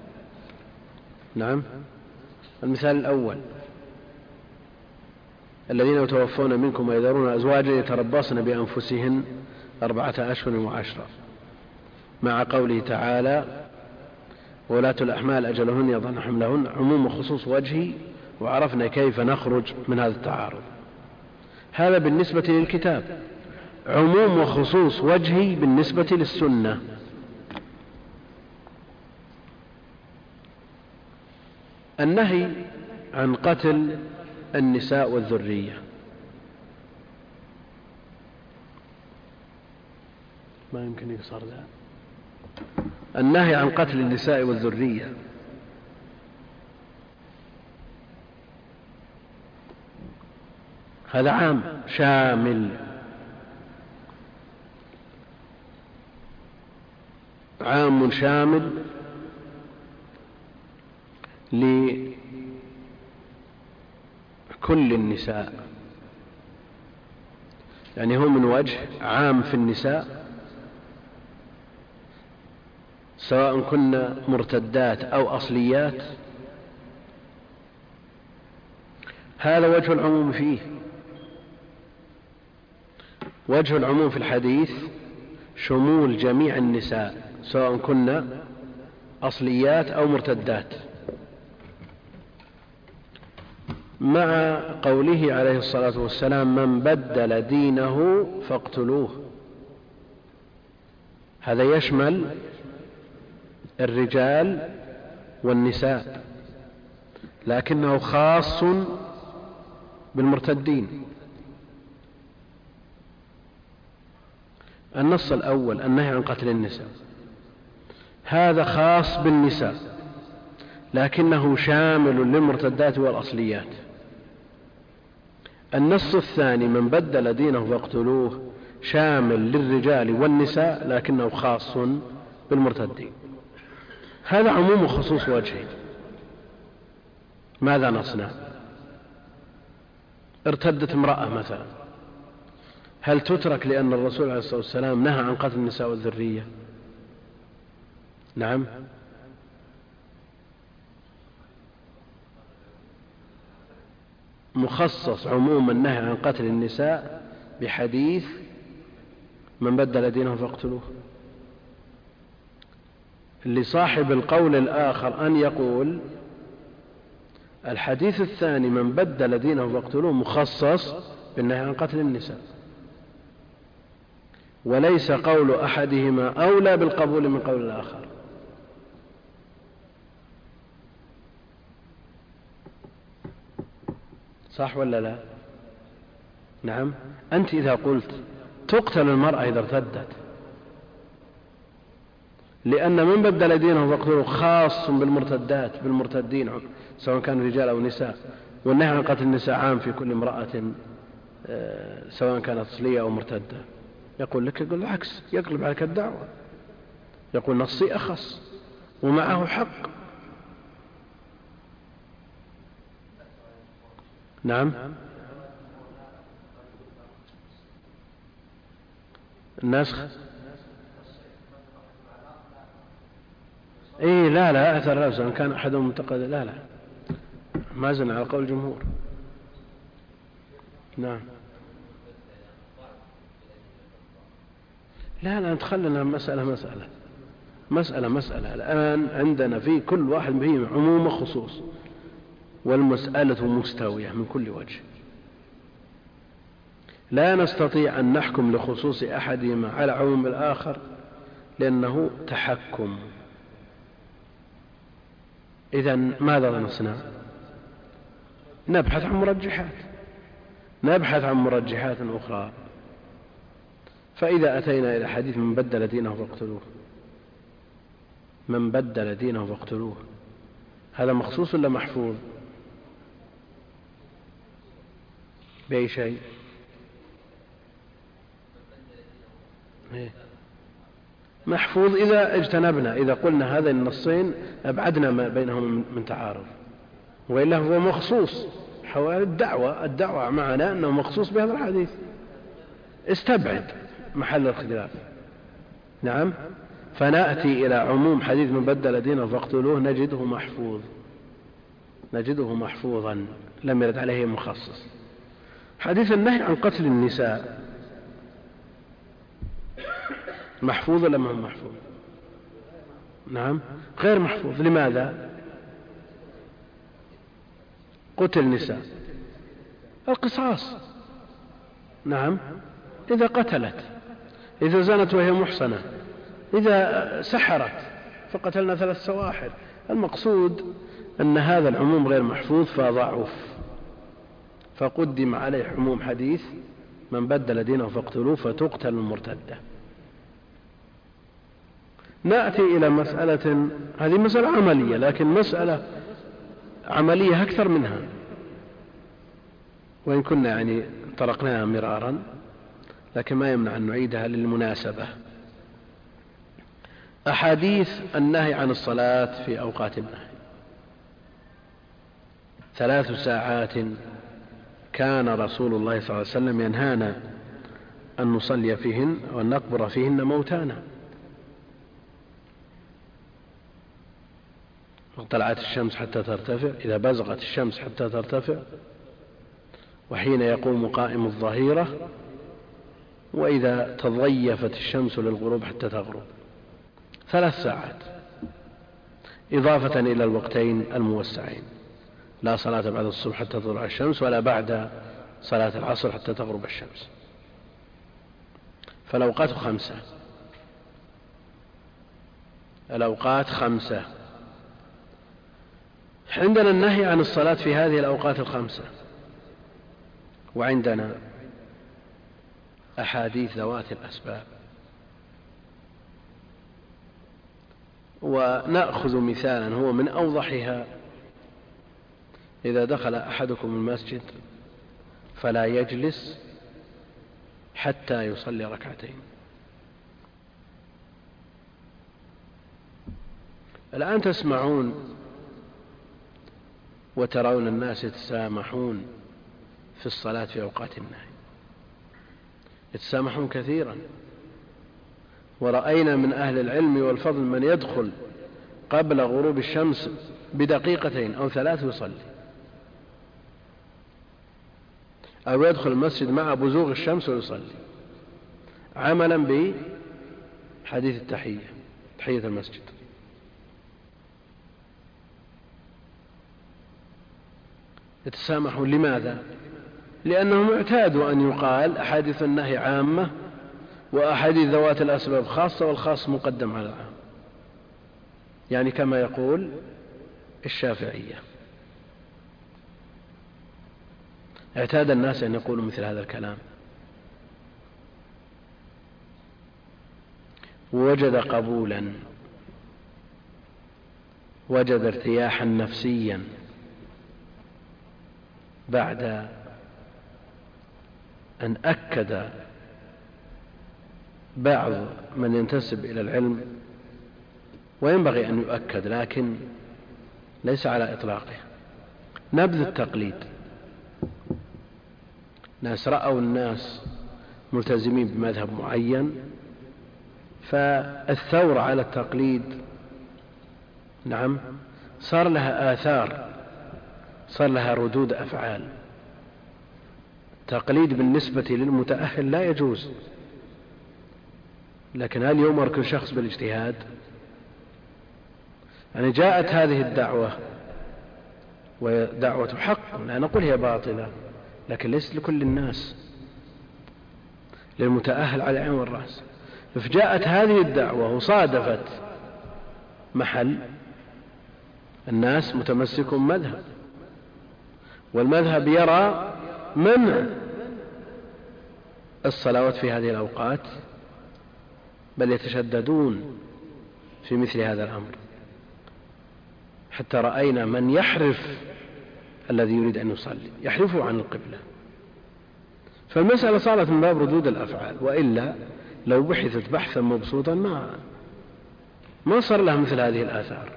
[SPEAKER 2] نعم، المثال الأول: الذين يتوفون منكم ويذرون أزواجا يتربصن بأنفسهن 4 أشهر و10، مع قوله تعالى: وولاة الأحمال أجلهن يضعن حملهن. عموم وخصوص وجهي، وعرفنا كيف نخرج من هذا التعارض. هذا بالنسبة للكتاب. عموم وخصوص وجهي بالنسبة للسنة. النهي عن قتل النساء والذرية. ما يمكن يصير ذا. النهي عن قتل النساء والذرية هذا عام شامل، عام شامل لكل النساء. يعني هو من وجه عام في النساء، سواء كنا مرتدات أو أصليات، هذا وجه العموم فيه. وجه العموم في الحديث شمول جميع النساء، سواء كنا أصليات أو مرتدات، مع قوله عليه الصلاة والسلام: من بدل دينه فاقتلوه. هذا يشمل الرجال والنساء، لكنه خاص بالمرتدين. النص الأول النهي عن قتل النساء، هذا خاص بالنساء، لكنه شامل للمرتدات والأصليات. النص الثاني من بدل دينه فاقتلوه شامل للرجال والنساء لكنه خاص بالمرتدين. هذا عموم وخصوص وجهين. ماذا نصنع؟ ارتدت امرأة مثلا، هل تترك لأن الرسول عليه الصلاة والسلام نهى عن قتل النساء والذرية؟ نعم، مخصص عموم النهي عن قتل النساء بحديث من بدل دينه فاقتلوه. لصاحب القول الآخر أن يقول الحديث الثاني من بدل دينه فاقتلوه مخصص بالنهي عن قتل النساء، وليس قول أحدهما أولى بالقبول من قول الآخر. صح ولا لا؟ نعم. أنت إذا قلت تقتل المرأة إذا ارتدت، لأن من بدل دينه فاقتلوه خاص بالمرتدات بالمرتدين سواء كانوا رجال أو نساء، والنهي عن قتل النساء عام في كل امرأة سواء كانت أصلية أو مرتدة. يقول لك العكس، يقلب عليك الدعوة، يقول نصي أخص ومعه حق. نعم. النسخ اي لا اثر له سواء كان احدهم منتقد. لا ما زلنا على قول الجمهور. نعم. لا نتخلنا مسألة الآن عندنا في كل واحد به عموم وخصوص، والمسألة مستوية من كل وجه. لا نستطيع أن نحكم لخصوص أحدهما على عموم الآخر لأنه تحكم. إذن ماذا نصنع؟ نبحث عن مرجحات أخرى. فإذا أتينا إلى حديث من بدل دينه فاقتلوه، هذا مخصوص ولا محفوظ؟ بأي شيء؟ محفوظ إذا اجتنبنا، إذا قلنا هذين النصين أبعدنا ما بينهم من تعارض، وإلا هو مخصوص حوالي الدعوة معنا أنه مخصوص بهذا الحديث، استبعد محل الخلاف. نعم. فنأتي إلى عموم حديث من بدل دينه فاقتلوه نجده محفوظا لم يرد عليه مخصص. حديث النهي عن قتل النساء محفوظ ولا ما هو محفوظ؟ نعم غير محفوظ. لماذا؟ قتل النساء القصاص. نعم. إذا قتلت، إذا زنت وهي محصنة، إذا سحرت فقتلنا 3 سواحر. المقصود أن هذا العموم غير محفوظ فضعف، فقدم عليه عموم حديث من بدل دينه فاقتلوه فتقتل المرتدة. نأتي إلى مسألة، هذه مسألة عملية، لكن مسألة عملية أكثر منها، وإن كنا طرقناها مرارا، لكن ما يمنع أن نعيدها للمناسبة. أحاديث النهي عن الصلاة في أوقات النهي. 3 ساعات كان رسول الله صلى الله عليه وسلم ينهانا أن نصلي فيهن وأن نقبر فيهن موتانا. طلعت الشمس حتى ترتفع، إذا بزغت الشمس حتى ترتفع، وحين يقوم قائم الظهيرة، وإذا تضيفت الشمس للغروب حتى تغرب. 3 ساعات إضافة إلى الوقتين الموسعين، لا صلاة بعد الصبح حتى تطلع الشمس ولا بعد صلاة العصر حتى تغرب الشمس. فالأوقات 5. الأوقات 5. عندنا النهي عن الصلاة في هذه الأوقات 5، وعندنا أحاديث ذوات الأسباب. ونأخذ مثالا هو من أوضحها: إذا دخل أحدكم المسجد فلا يجلس حتى يصلي ركعتين. الآن تسمعون وترون الناس يتسامحون في الصلاة في أوقات النهي، يتسامحون كثيرا، ورأينا من أهل العلم والفضل من يدخل قبل غروب الشمس بدقيقتين أو 3 يصلي، أو يدخل المسجد مع بزوغ الشمس ويصلي، عملا بحديث تحية المسجد. يتسامحون. لماذا؟ لأنهم اعتادوا أن يقال أحاديث النهي عامة وأحاديث ذوات الأسباب خاصة، والخاص مقدم على العام، يعني كما يقول الشافعية. اعتاد الناس أن يقولوا مثل هذا الكلام، ووجد قبولا، وجد ارتياحا نفسيا بعد أن أكد بعض من ينتسب إلى العلم، وينبغي أن يؤكد لكن ليس على إطلاقه، نبذ التقليد. ناس رأوا الناس ملتزمين بمذهب معين، فالثورة على التقليد صار لها آثار، صار لها ردود أفعال. التقليد بالنسبة للمتأهل لا يجوز، لكن هل يؤمر كل شخص بالاجتهاد؟ يعني جاءت هذه الدعوة ودعوة حق، لا نقول هي باطلة، لكن ليست لكل الناس، للمتأهل على العين والرأس. فجاءت هذه الدعوة وصادفت محل الناس متمسكون مذهب، والمذهب يرى منع الصلوات في هذه الأوقات، بل يتشددون في مثل هذا الأمر، حتى رأينا من يحرف الذي يريد أن يصلي، يحرفه عن القبلة. فالمسألة صارت من باب ردود الأفعال، وإلا لو بحثت بحثا مبسوطا ما صار لها مثل هذه الآثار.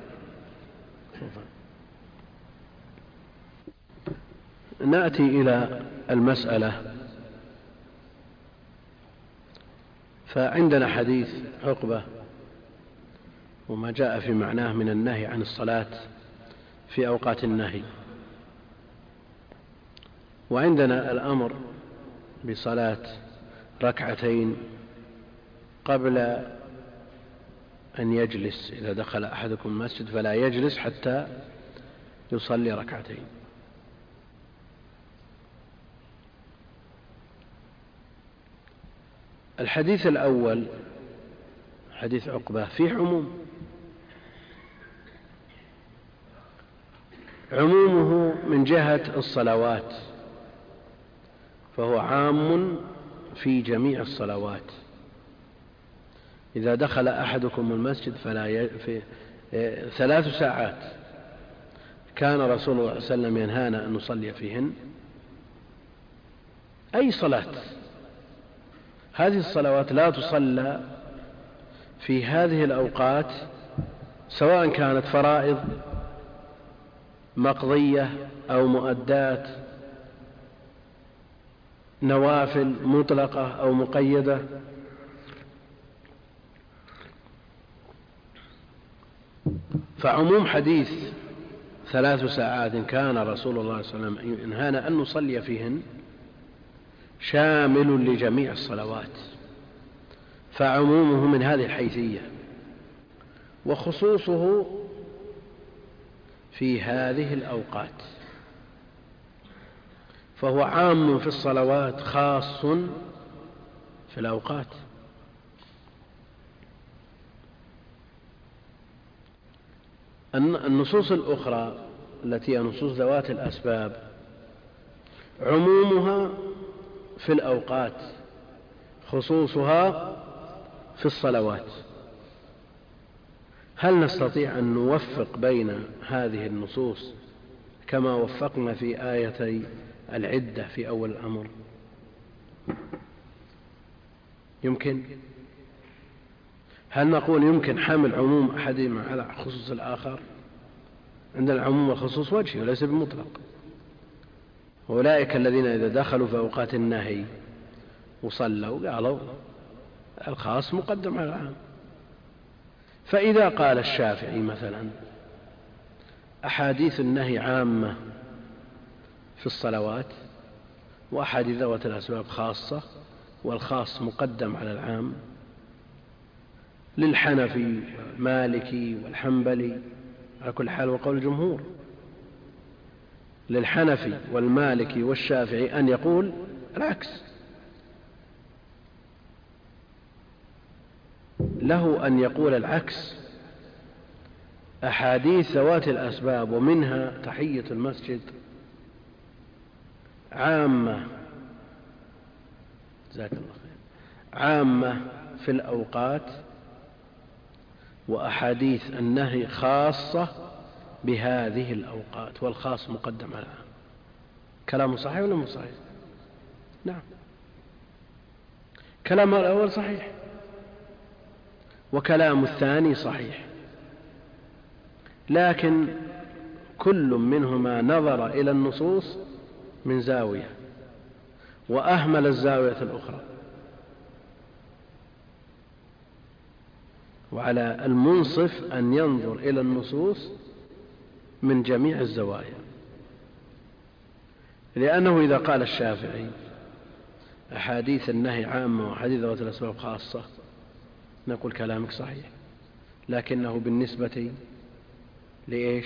[SPEAKER 2] نأتي إلى المسألة. فعندنا حديث عقبة وما جاء في معناه من النهي عن الصلاة في أوقات النهي، وعندنا الأمر بصلاة ركعتين قبل أن يجلس. إذا دخل أحدكم المسجد فلا يجلس حتى يصلي ركعتين. الحديث الأول حديث عقبة فيه عمومه من جهة الصلوات، فهو عام في جميع الصلوات. إذا دخل أحدكم المسجد في 3 ساعات كان رسول الله صلى الله عليه وسلم ينهانا أن نصلي فيهن أي صلاة. هذه الصلوات لا تصلى في هذه الأوقات، سواء كانت فرائض مقضية أو مؤدات، نوافل مطلقة أو مقيدة. فعموم حديث 3 ساعات كان رسول الله صلى الله عليه وسلم ينهانا أن نصلي فيهن شامل لجميع الصلوات، فعمومه من هذه الحيثية، وخصوصه في هذه الأوقات، فهو عام في الصلوات خاص في الأوقات. النصوص الأخرى التي هي نصوص ذوات الأسباب عمومها في الأوقات، خصوصها في الصلوات. هل نستطيع أن نوفق بين هذه النصوص كما وفقنا في آيتي العدة في أول الأمر؟ يمكن؟ هل نقول يمكن حمل عموم أحدهما على خصوص الآخر؟ عند العموم والخصوص وجهي وليس بمطلق. أولئك الذين إذا دخلوا في أوقات النهي وصلوا قالوا الخاص مقدم على العام. فإذا قال الشافعي مثلا أحاديث النهي عامة في الصلوات وأحاديث ذوات الأسباب خاصة والخاص مقدم على العام، للحنفي والمالكي والحنبلي على كل حال وقول الجمهور، للحنفي والمالكي والشافعي أن يقول العكس، له أن يقول العكس. أحاديث ذوات الأسباب ومنها تحية المسجد عامة، جزاك الله خير، عامة في الأوقات، وأحاديث النهي خاصة بهذه الأوقات، والخاص مقدم على العام. كلام صحيح ولا مو صحيح؟ نعم، كلام الأول صحيح وكلام الثاني صحيح، لكن كل منهما نظر إلى النصوص من زاوية وأهمل الزاوية الأخرى، وعلى المنصف أن ينظر إلى النصوص من جميع الزوايا. لأنه إذا قال الشافعي أحاديث النهي عامة وأحاديث ذوات الأسباب خاصة، نقول كلامك صحيح، لكنه بالنسبة لإيش؟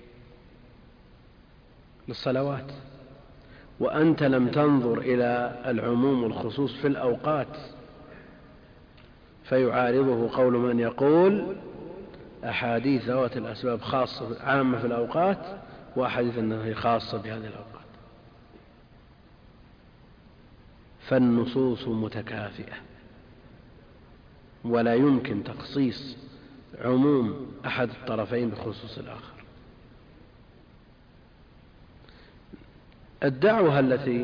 [SPEAKER 2] للصلوات، وأنت لم تنظر إلى العموم والخصوص في الأوقات، فيعارضه قول من يقول أحاديث ذوات الأسباب خاصة عامة في الأوقات وأحاديث النهي خاصة بهذه الأوقات. فالنصوص متكافئة، ولا يمكن تخصيص عموم أحد الطرفين بخصوص الآخر. الدعوة التي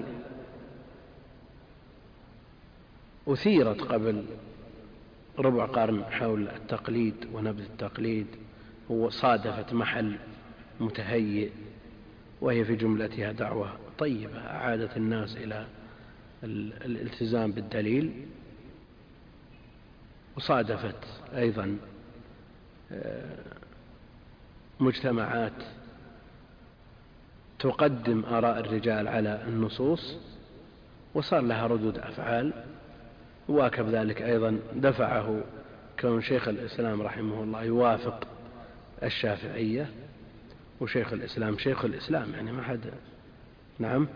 [SPEAKER 2] أثيرت قبل ربع قرن حول التقليد ونبذ التقليد وصادفت محل متهيئ، وهي في جملتها دعوة طيبة أعادت الناس إلى الالتزام بالدليل، وصادفت أيضا مجتمعات تقدم آراء الرجال على النصوص وصار لها ردود أفعال، واكب ذلك أيضا دفعه كون شيخ الإسلام رحمه الله يوافق الشافعية، وشيخ الإسلام شيخ الإسلام يعني ما حد. نعم،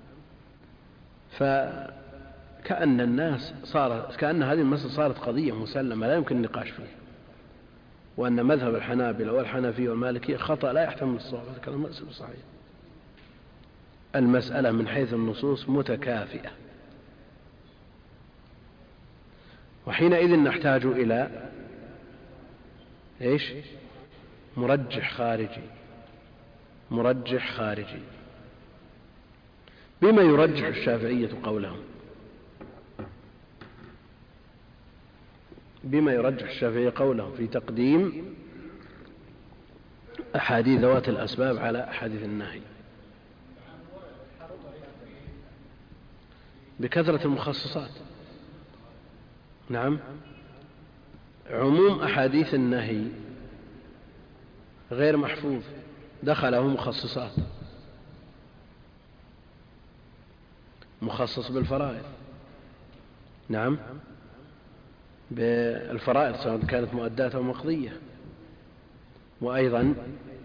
[SPEAKER 2] فكأن الناس كأن هذه المسألة صارت قضية مسلمة لا يمكن النقاش فيها، وأن مذهب الحنابلة والحنفية والمالكية خطأ لا يحتمل الصواب. هذا كلام ليس صحيح. المسألة من حيث النصوص متكافئة، وحينئذ نحتاج إلى إيش؟ مرجح خارجي. بما يرجح الشافعية قولهم؟ بما يرجح الشافعية قولهم في تقديم أحاديث ذوات الأسباب على أحاديث النهي؟ بكثرة المخصصات. نعم، عموم أحاديث النهي غير محفوظ، دخله مخصصات، مخصص بالفرائض. نعم، بالفرائض سواء كانت مؤداة أو مقضية، وأيضا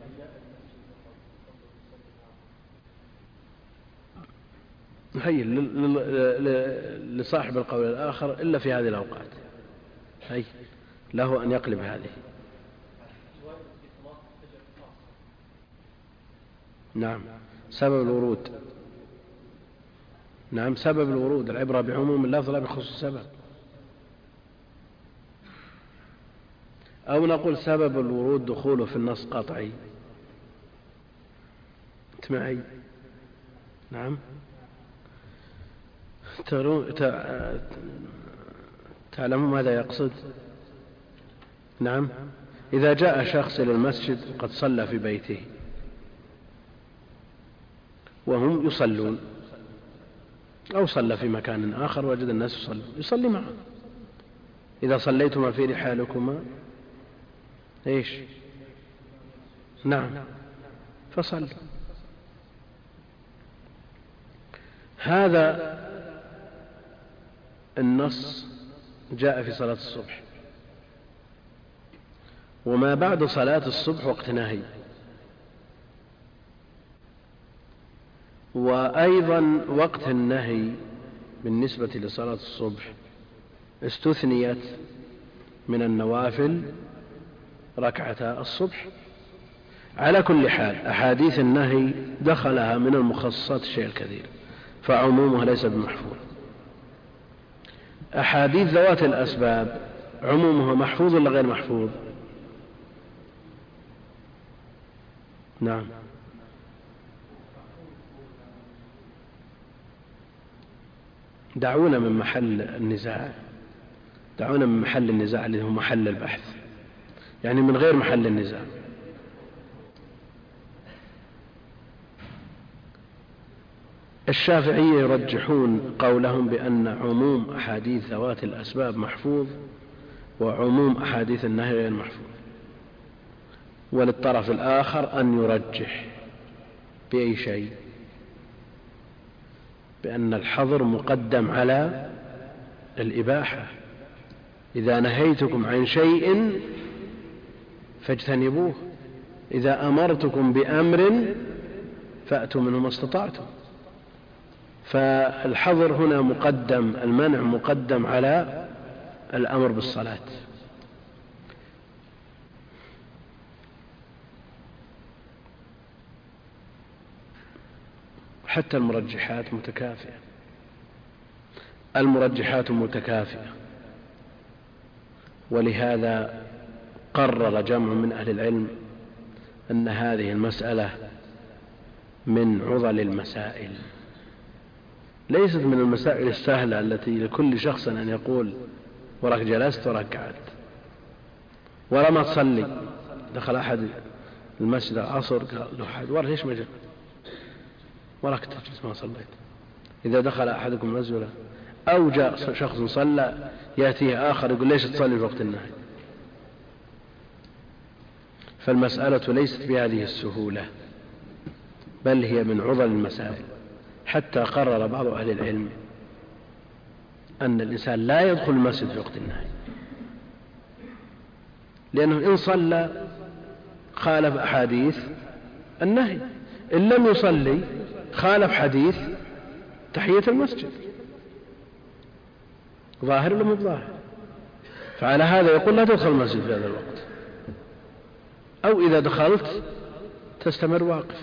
[SPEAKER 2] هي لصاحب القول الآخر إلا في هذه الأوقات، هي له أن يقلب هذه. نعم، سبب الورود. نعم، سبب الورود، العبرة بعموم اللفظ لا بخصوص السبب. أو نقول سبب الورود دخوله في النص قطعي. انت معي؟ نعم. تعلمون ماذا يقصد؟ نعم. إذا جاء شخص إلى المسجد قد صلى في بيته وهم يصلون، أو صلى في مكان آخر وجد الناس يصلون، يصلي معه. إذا صليتما في رحالكما إيش؟ نعم، فصل. هذا النص جاء في صلاة الصبح، وما بعد صلاة الصبح وقت نهي. وأيضا وقت النهي بالنسبة لصلاة الصبح استثنيت من النوافل ركعتا الصبح. على كل حال أحاديث النهي دخلها من المخصصات الشيء الكثير، فعمومها ليس بمحفوظ. أحاديث ذوات الأسباب عمومها محفوظ ولا غير محفوظ؟ نعم. دعونا من محل النزاع، دعونا من محل النزاع اللي هو محل البحث، يعني من غير محل النزاع. الشافعية يرجحون قولهم بأن عموم أحاديث ذوات الأسباب محفوظ وعموم أحاديث النهي غير محفوظ. وللطرف الآخر أن يرجح بأي شيء، بأن الحظر مقدم على الإباحة. إذا نهيتكم عن شيء فاجتنبوه، إذا أمرتكم بأمر فأتوا منه ما استطعتم. فالحظر هنا مقدم، المنع مقدم على الأمر بالصلاة. حتى المرجحات متكافئة، المرجحات متكافئة. ولهذا قرر جمع من أهل العلم أن هذه المسألة من عضل المسائل، ليست من المسائل السهلة التي لكل شخص أن يقول وراك جلست وراك قعدت ولا ما تصلي. دخل أحد المسجد العصر قال له أحد ورا ليش ما جاء وراك تجلس ما صليت. إذا دخل أحدكم المسجد أو جاء شخص صلى يأتيه آخر يقول ليش تصلي في وقت النهي. فالمسألة ليست بهذه السهولة، بل هي من عضل المسائل. حتى قرر بعض أهل العلم أن الإنسان لا يدخل المسجد في وقت النهي، لأنه إن صلى خالف أحاديث النهي، إن لم يصلي خالف حديث تحية المسجد. ظاهر ولا مو ظاهر؟ فعلى هذا يقول لا تدخل المسجد في هذا الوقت، أو إذا دخلت تستمر واقف.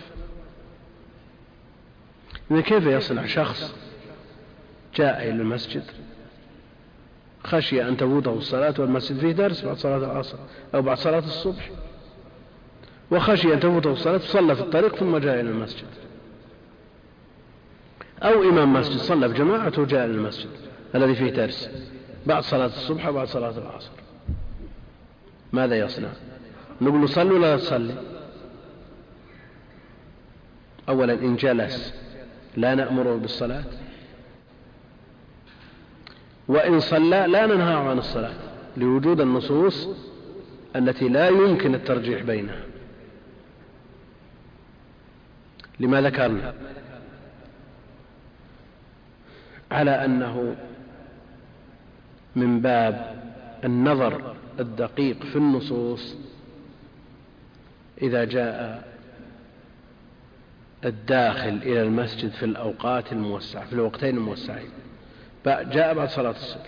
[SPEAKER 2] إذا كيف يصنع شخص جاء إلى المسجد خشي أن تفوته الصلاة والمسجد فيه درس بعد صلاة العصر أو بعد صلاة الصبح، وخشي أن تفوته الصلاة صلى في الطريق ثم جاء إلى المسجد، أو إمام مسجد صلى بجماعة وجاء إلى المسجد الذي فيه درس بعد صلاة الصبح وبعد صلاة العصر، ماذا يصنع؟ نقول صلي ولا تصلي؟ أولا إن جلس لا نأمره بالصلاة، وإن صلى لا ننهاه عن الصلاة لوجود النصوص التي لا يمكن الترجيح بينها. لما ذكرنا على أنه من باب النظر الدقيق في النصوص إذا جاء الداخل إلى المسجد في الأوقات الموسعة، في الوقتين الموسعين، جاء بعد صلاة الصبح،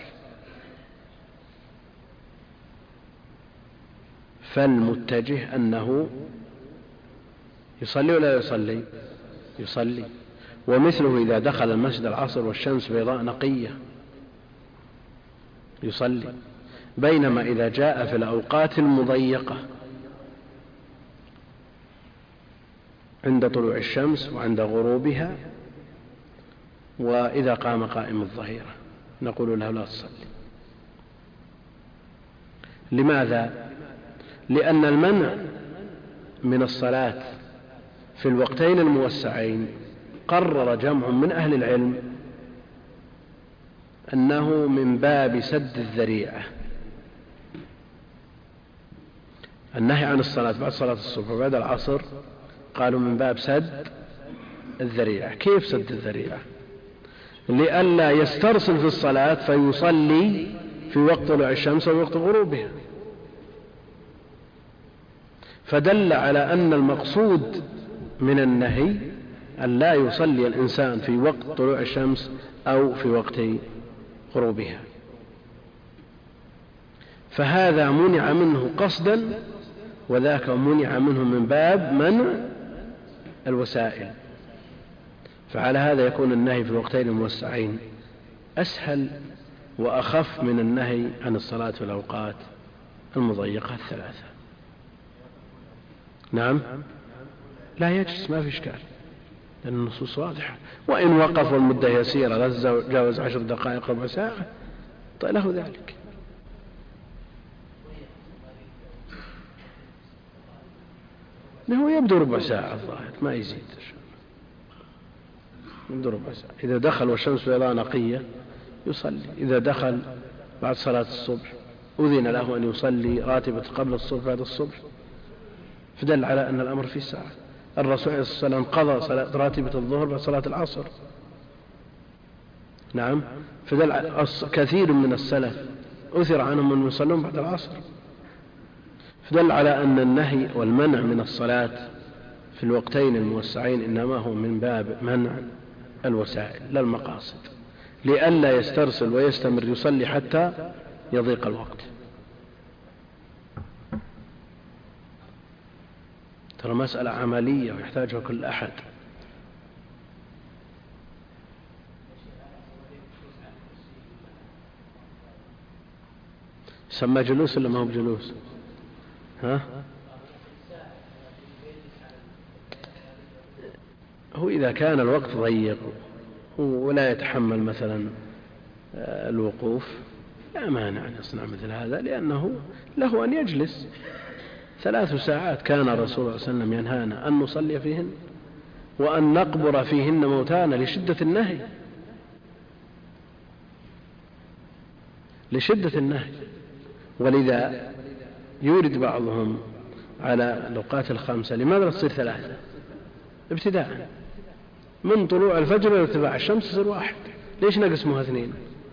[SPEAKER 2] فالمتجه أنه يصلي ولا يصلي؟ يصلي. ومثله إذا دخل المسجد العصر والشمس بيضاء نقية يصلي. بينما إذا جاء في الأوقات المضيقة عند طلوع الشمس وعند غروبها وإذا قام قائم الظهيرة نقول له لا تصلي. لماذا؟ لأن المنع من الصلاة في الوقتين الموسعين قرر جمع من أهل العلم أنه من باب سد الذريعة. النهي عن الصلاة بعد صلاة الصبح وبعد العصر قالوا من باب سد الذريعة. كيف سد الذريعة؟ لئلا يسترسل في الصلاة فيصلي في وقت طلوع الشمس أو وقت غروبها، فدل على أن المقصود من النهي أن لا يصلي الإنسان في وقت طلوع الشمس أو في وقت غروبها، فهذا منع منه قصدا وذاك منع منه من باب منع الوسائل. فعلى هذا يكون النهي في الوقتين الموسعين أسهل وأخف من النهي عن الصلاة في الأوقات المضيقة الثلاثة. نعم، لا يجلس، ما في إشكال لأن النصوص واضحة. وإن وقف والمدة يسيرة لا تتجاوز 10 دقائق ربع ساعة له ذلك. هو يبدو ربع ساعة الظاهر، ما يزيد، يبدو ربع ساعة. إذا دخل والشمس بيضاء نقية يصلي. إذا دخل بعد صلاة الصبح أذن له أن يصلي راتبة قبل الصبح بعد الصبح، فدل على أن الأمر في ساعة. الرسول عليه الصلاة والسلام قضى صلاة راتبة الظهر بعد صلاة العصر. نعم، فدل كثير من السلف أثر عنهم أن يصلون بعد العصر، فدل على أن النهي والمنع من الصلاة في الوقتين الموسعين إنما هو من باب منع الوسائل لا المقاصد، لئلا يسترسل ويستمر يصلي حتى يضيق الوقت. ترى مسألة عملية ويحتاجها كل أحد. سمى جلوس ولا ما هو بجلوس؟ ها؟ هو إذا كان الوقت ضيق ولا يتحمل مثلا الوقوف لا مانع أن يصنع مثل هذا، لأنه له أن يجلس 3 ساعات. كان الرسول صلى الله عليه وسلم ينهانا أن نصلي فيهن وأن نقبر فيهن موتانا لشدة النهي، لشدة النهي. ولذا يورد بعضهم على الأوقات الخمسة لماذا لا تصير 3 ابتداء من طلوع الفجر إلى ارتفاع الشمس تصير 1، ليش نقسمها 2؟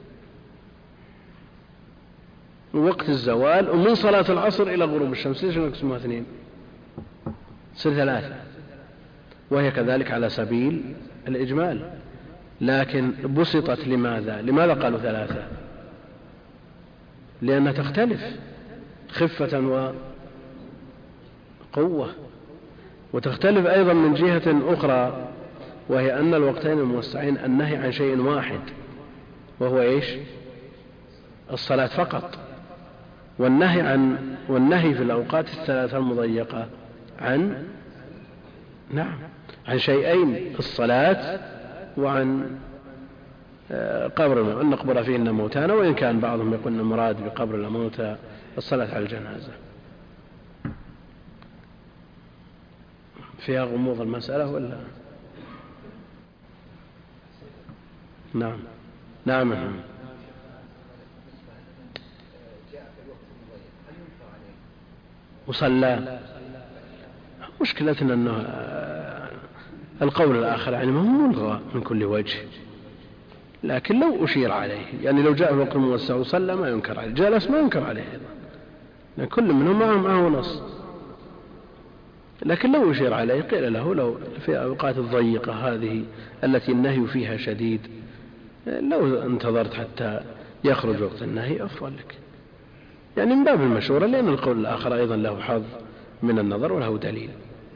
[SPEAKER 2] وقت الزوال ومن صلاة العصر إلى غروب الشمس ليش نقسمها 2؟ تصير 3، وهي كذلك على سبيل الإجمال. لكن بسطت لماذا قالوا 3؟ لأنها تختلف خفة وقوة، وتختلف أيضا من جهة أخرى، وهي أن الوقتين الموسعين النهي عن شيء واحد وهو إيش؟ الصلاة فقط، والنهي في الأوقات الثلاثة المضيقة عن شيئين: الصلاة وعن قبر أن نقبر فيهن موتانا، وإن كان بعضهم يقول المراد بقبر الموتى الصلاة على الجنازة. فيها غموض المسألة ولا؟ نعم. وصلى. مشكلتنا أنه القول الآخر يعني ما هو ملغى من كل وجه، لكن لو أشير عليه، يعني لو جاء الوقت الموسع وصلى ما ينكر عليه، جالس ما ينكر عليه أيضا، لأن كل منهم معه نص. لكن لو أشير عليه قيل له لو في الأوقات الضيقة هذه التي النهي فيها شديد لو انتظرت حتى يخرج وقت النهي أفضل لك، يعني من باب المشورة، لأن القول الآخر أيضا له حظ من النظر وله دليل.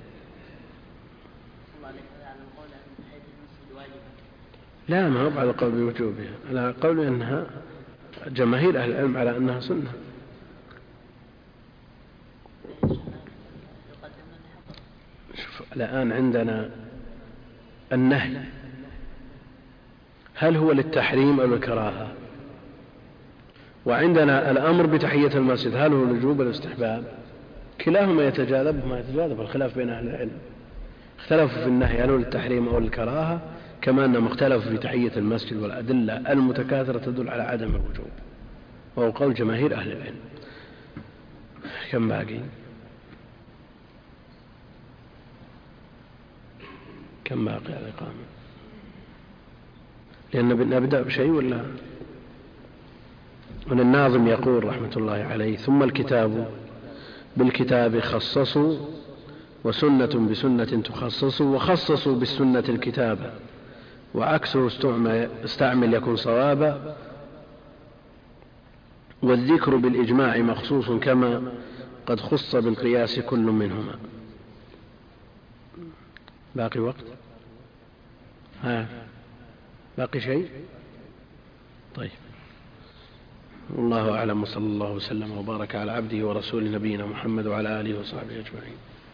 [SPEAKER 2] لا، ما هو بعد القول بوجوبها، على قول أنها جماهير أهل العلم على أنها سنة. شوف الآن عندنا النهي هل هو للتحريم أو للكراهة؟ وعندنا الأمر بتحية المسجد هل هو الوجوب والاستحباب؟ كلاهما يتجاذب ما يتجاذب، الخلاف بين أهل العلم، اختلفوا في النهي هل هو للتحريم أو للكراهة، كما أنهم اختلفوا في تحية المسجد، والأدلة المتكاثرة تدل على عدم الوجوب، وهو قول جماهير أهل العلم. كم باقي؟ كم باقي على الإقامة؟ لأن نبدأ بشيء ولا؟ الناظم يقول رحمة الله عليه: ثم الكتاب بالكتاب خصصوا، وسنة بسنة تخصصوا، وخصصوا بالسنة الكتاب، وعكسه استعمل يكون صوابا، والذكر بالإجماع مخصوص كما قد خص بالقياس كل منهما. باقي وقت؟ باقي شيء؟ طيب، والله أعلم، وصلى الله وسلم وبارك على عبده ورسوله نبينا محمد وعلى آله وصحبه أجمعين.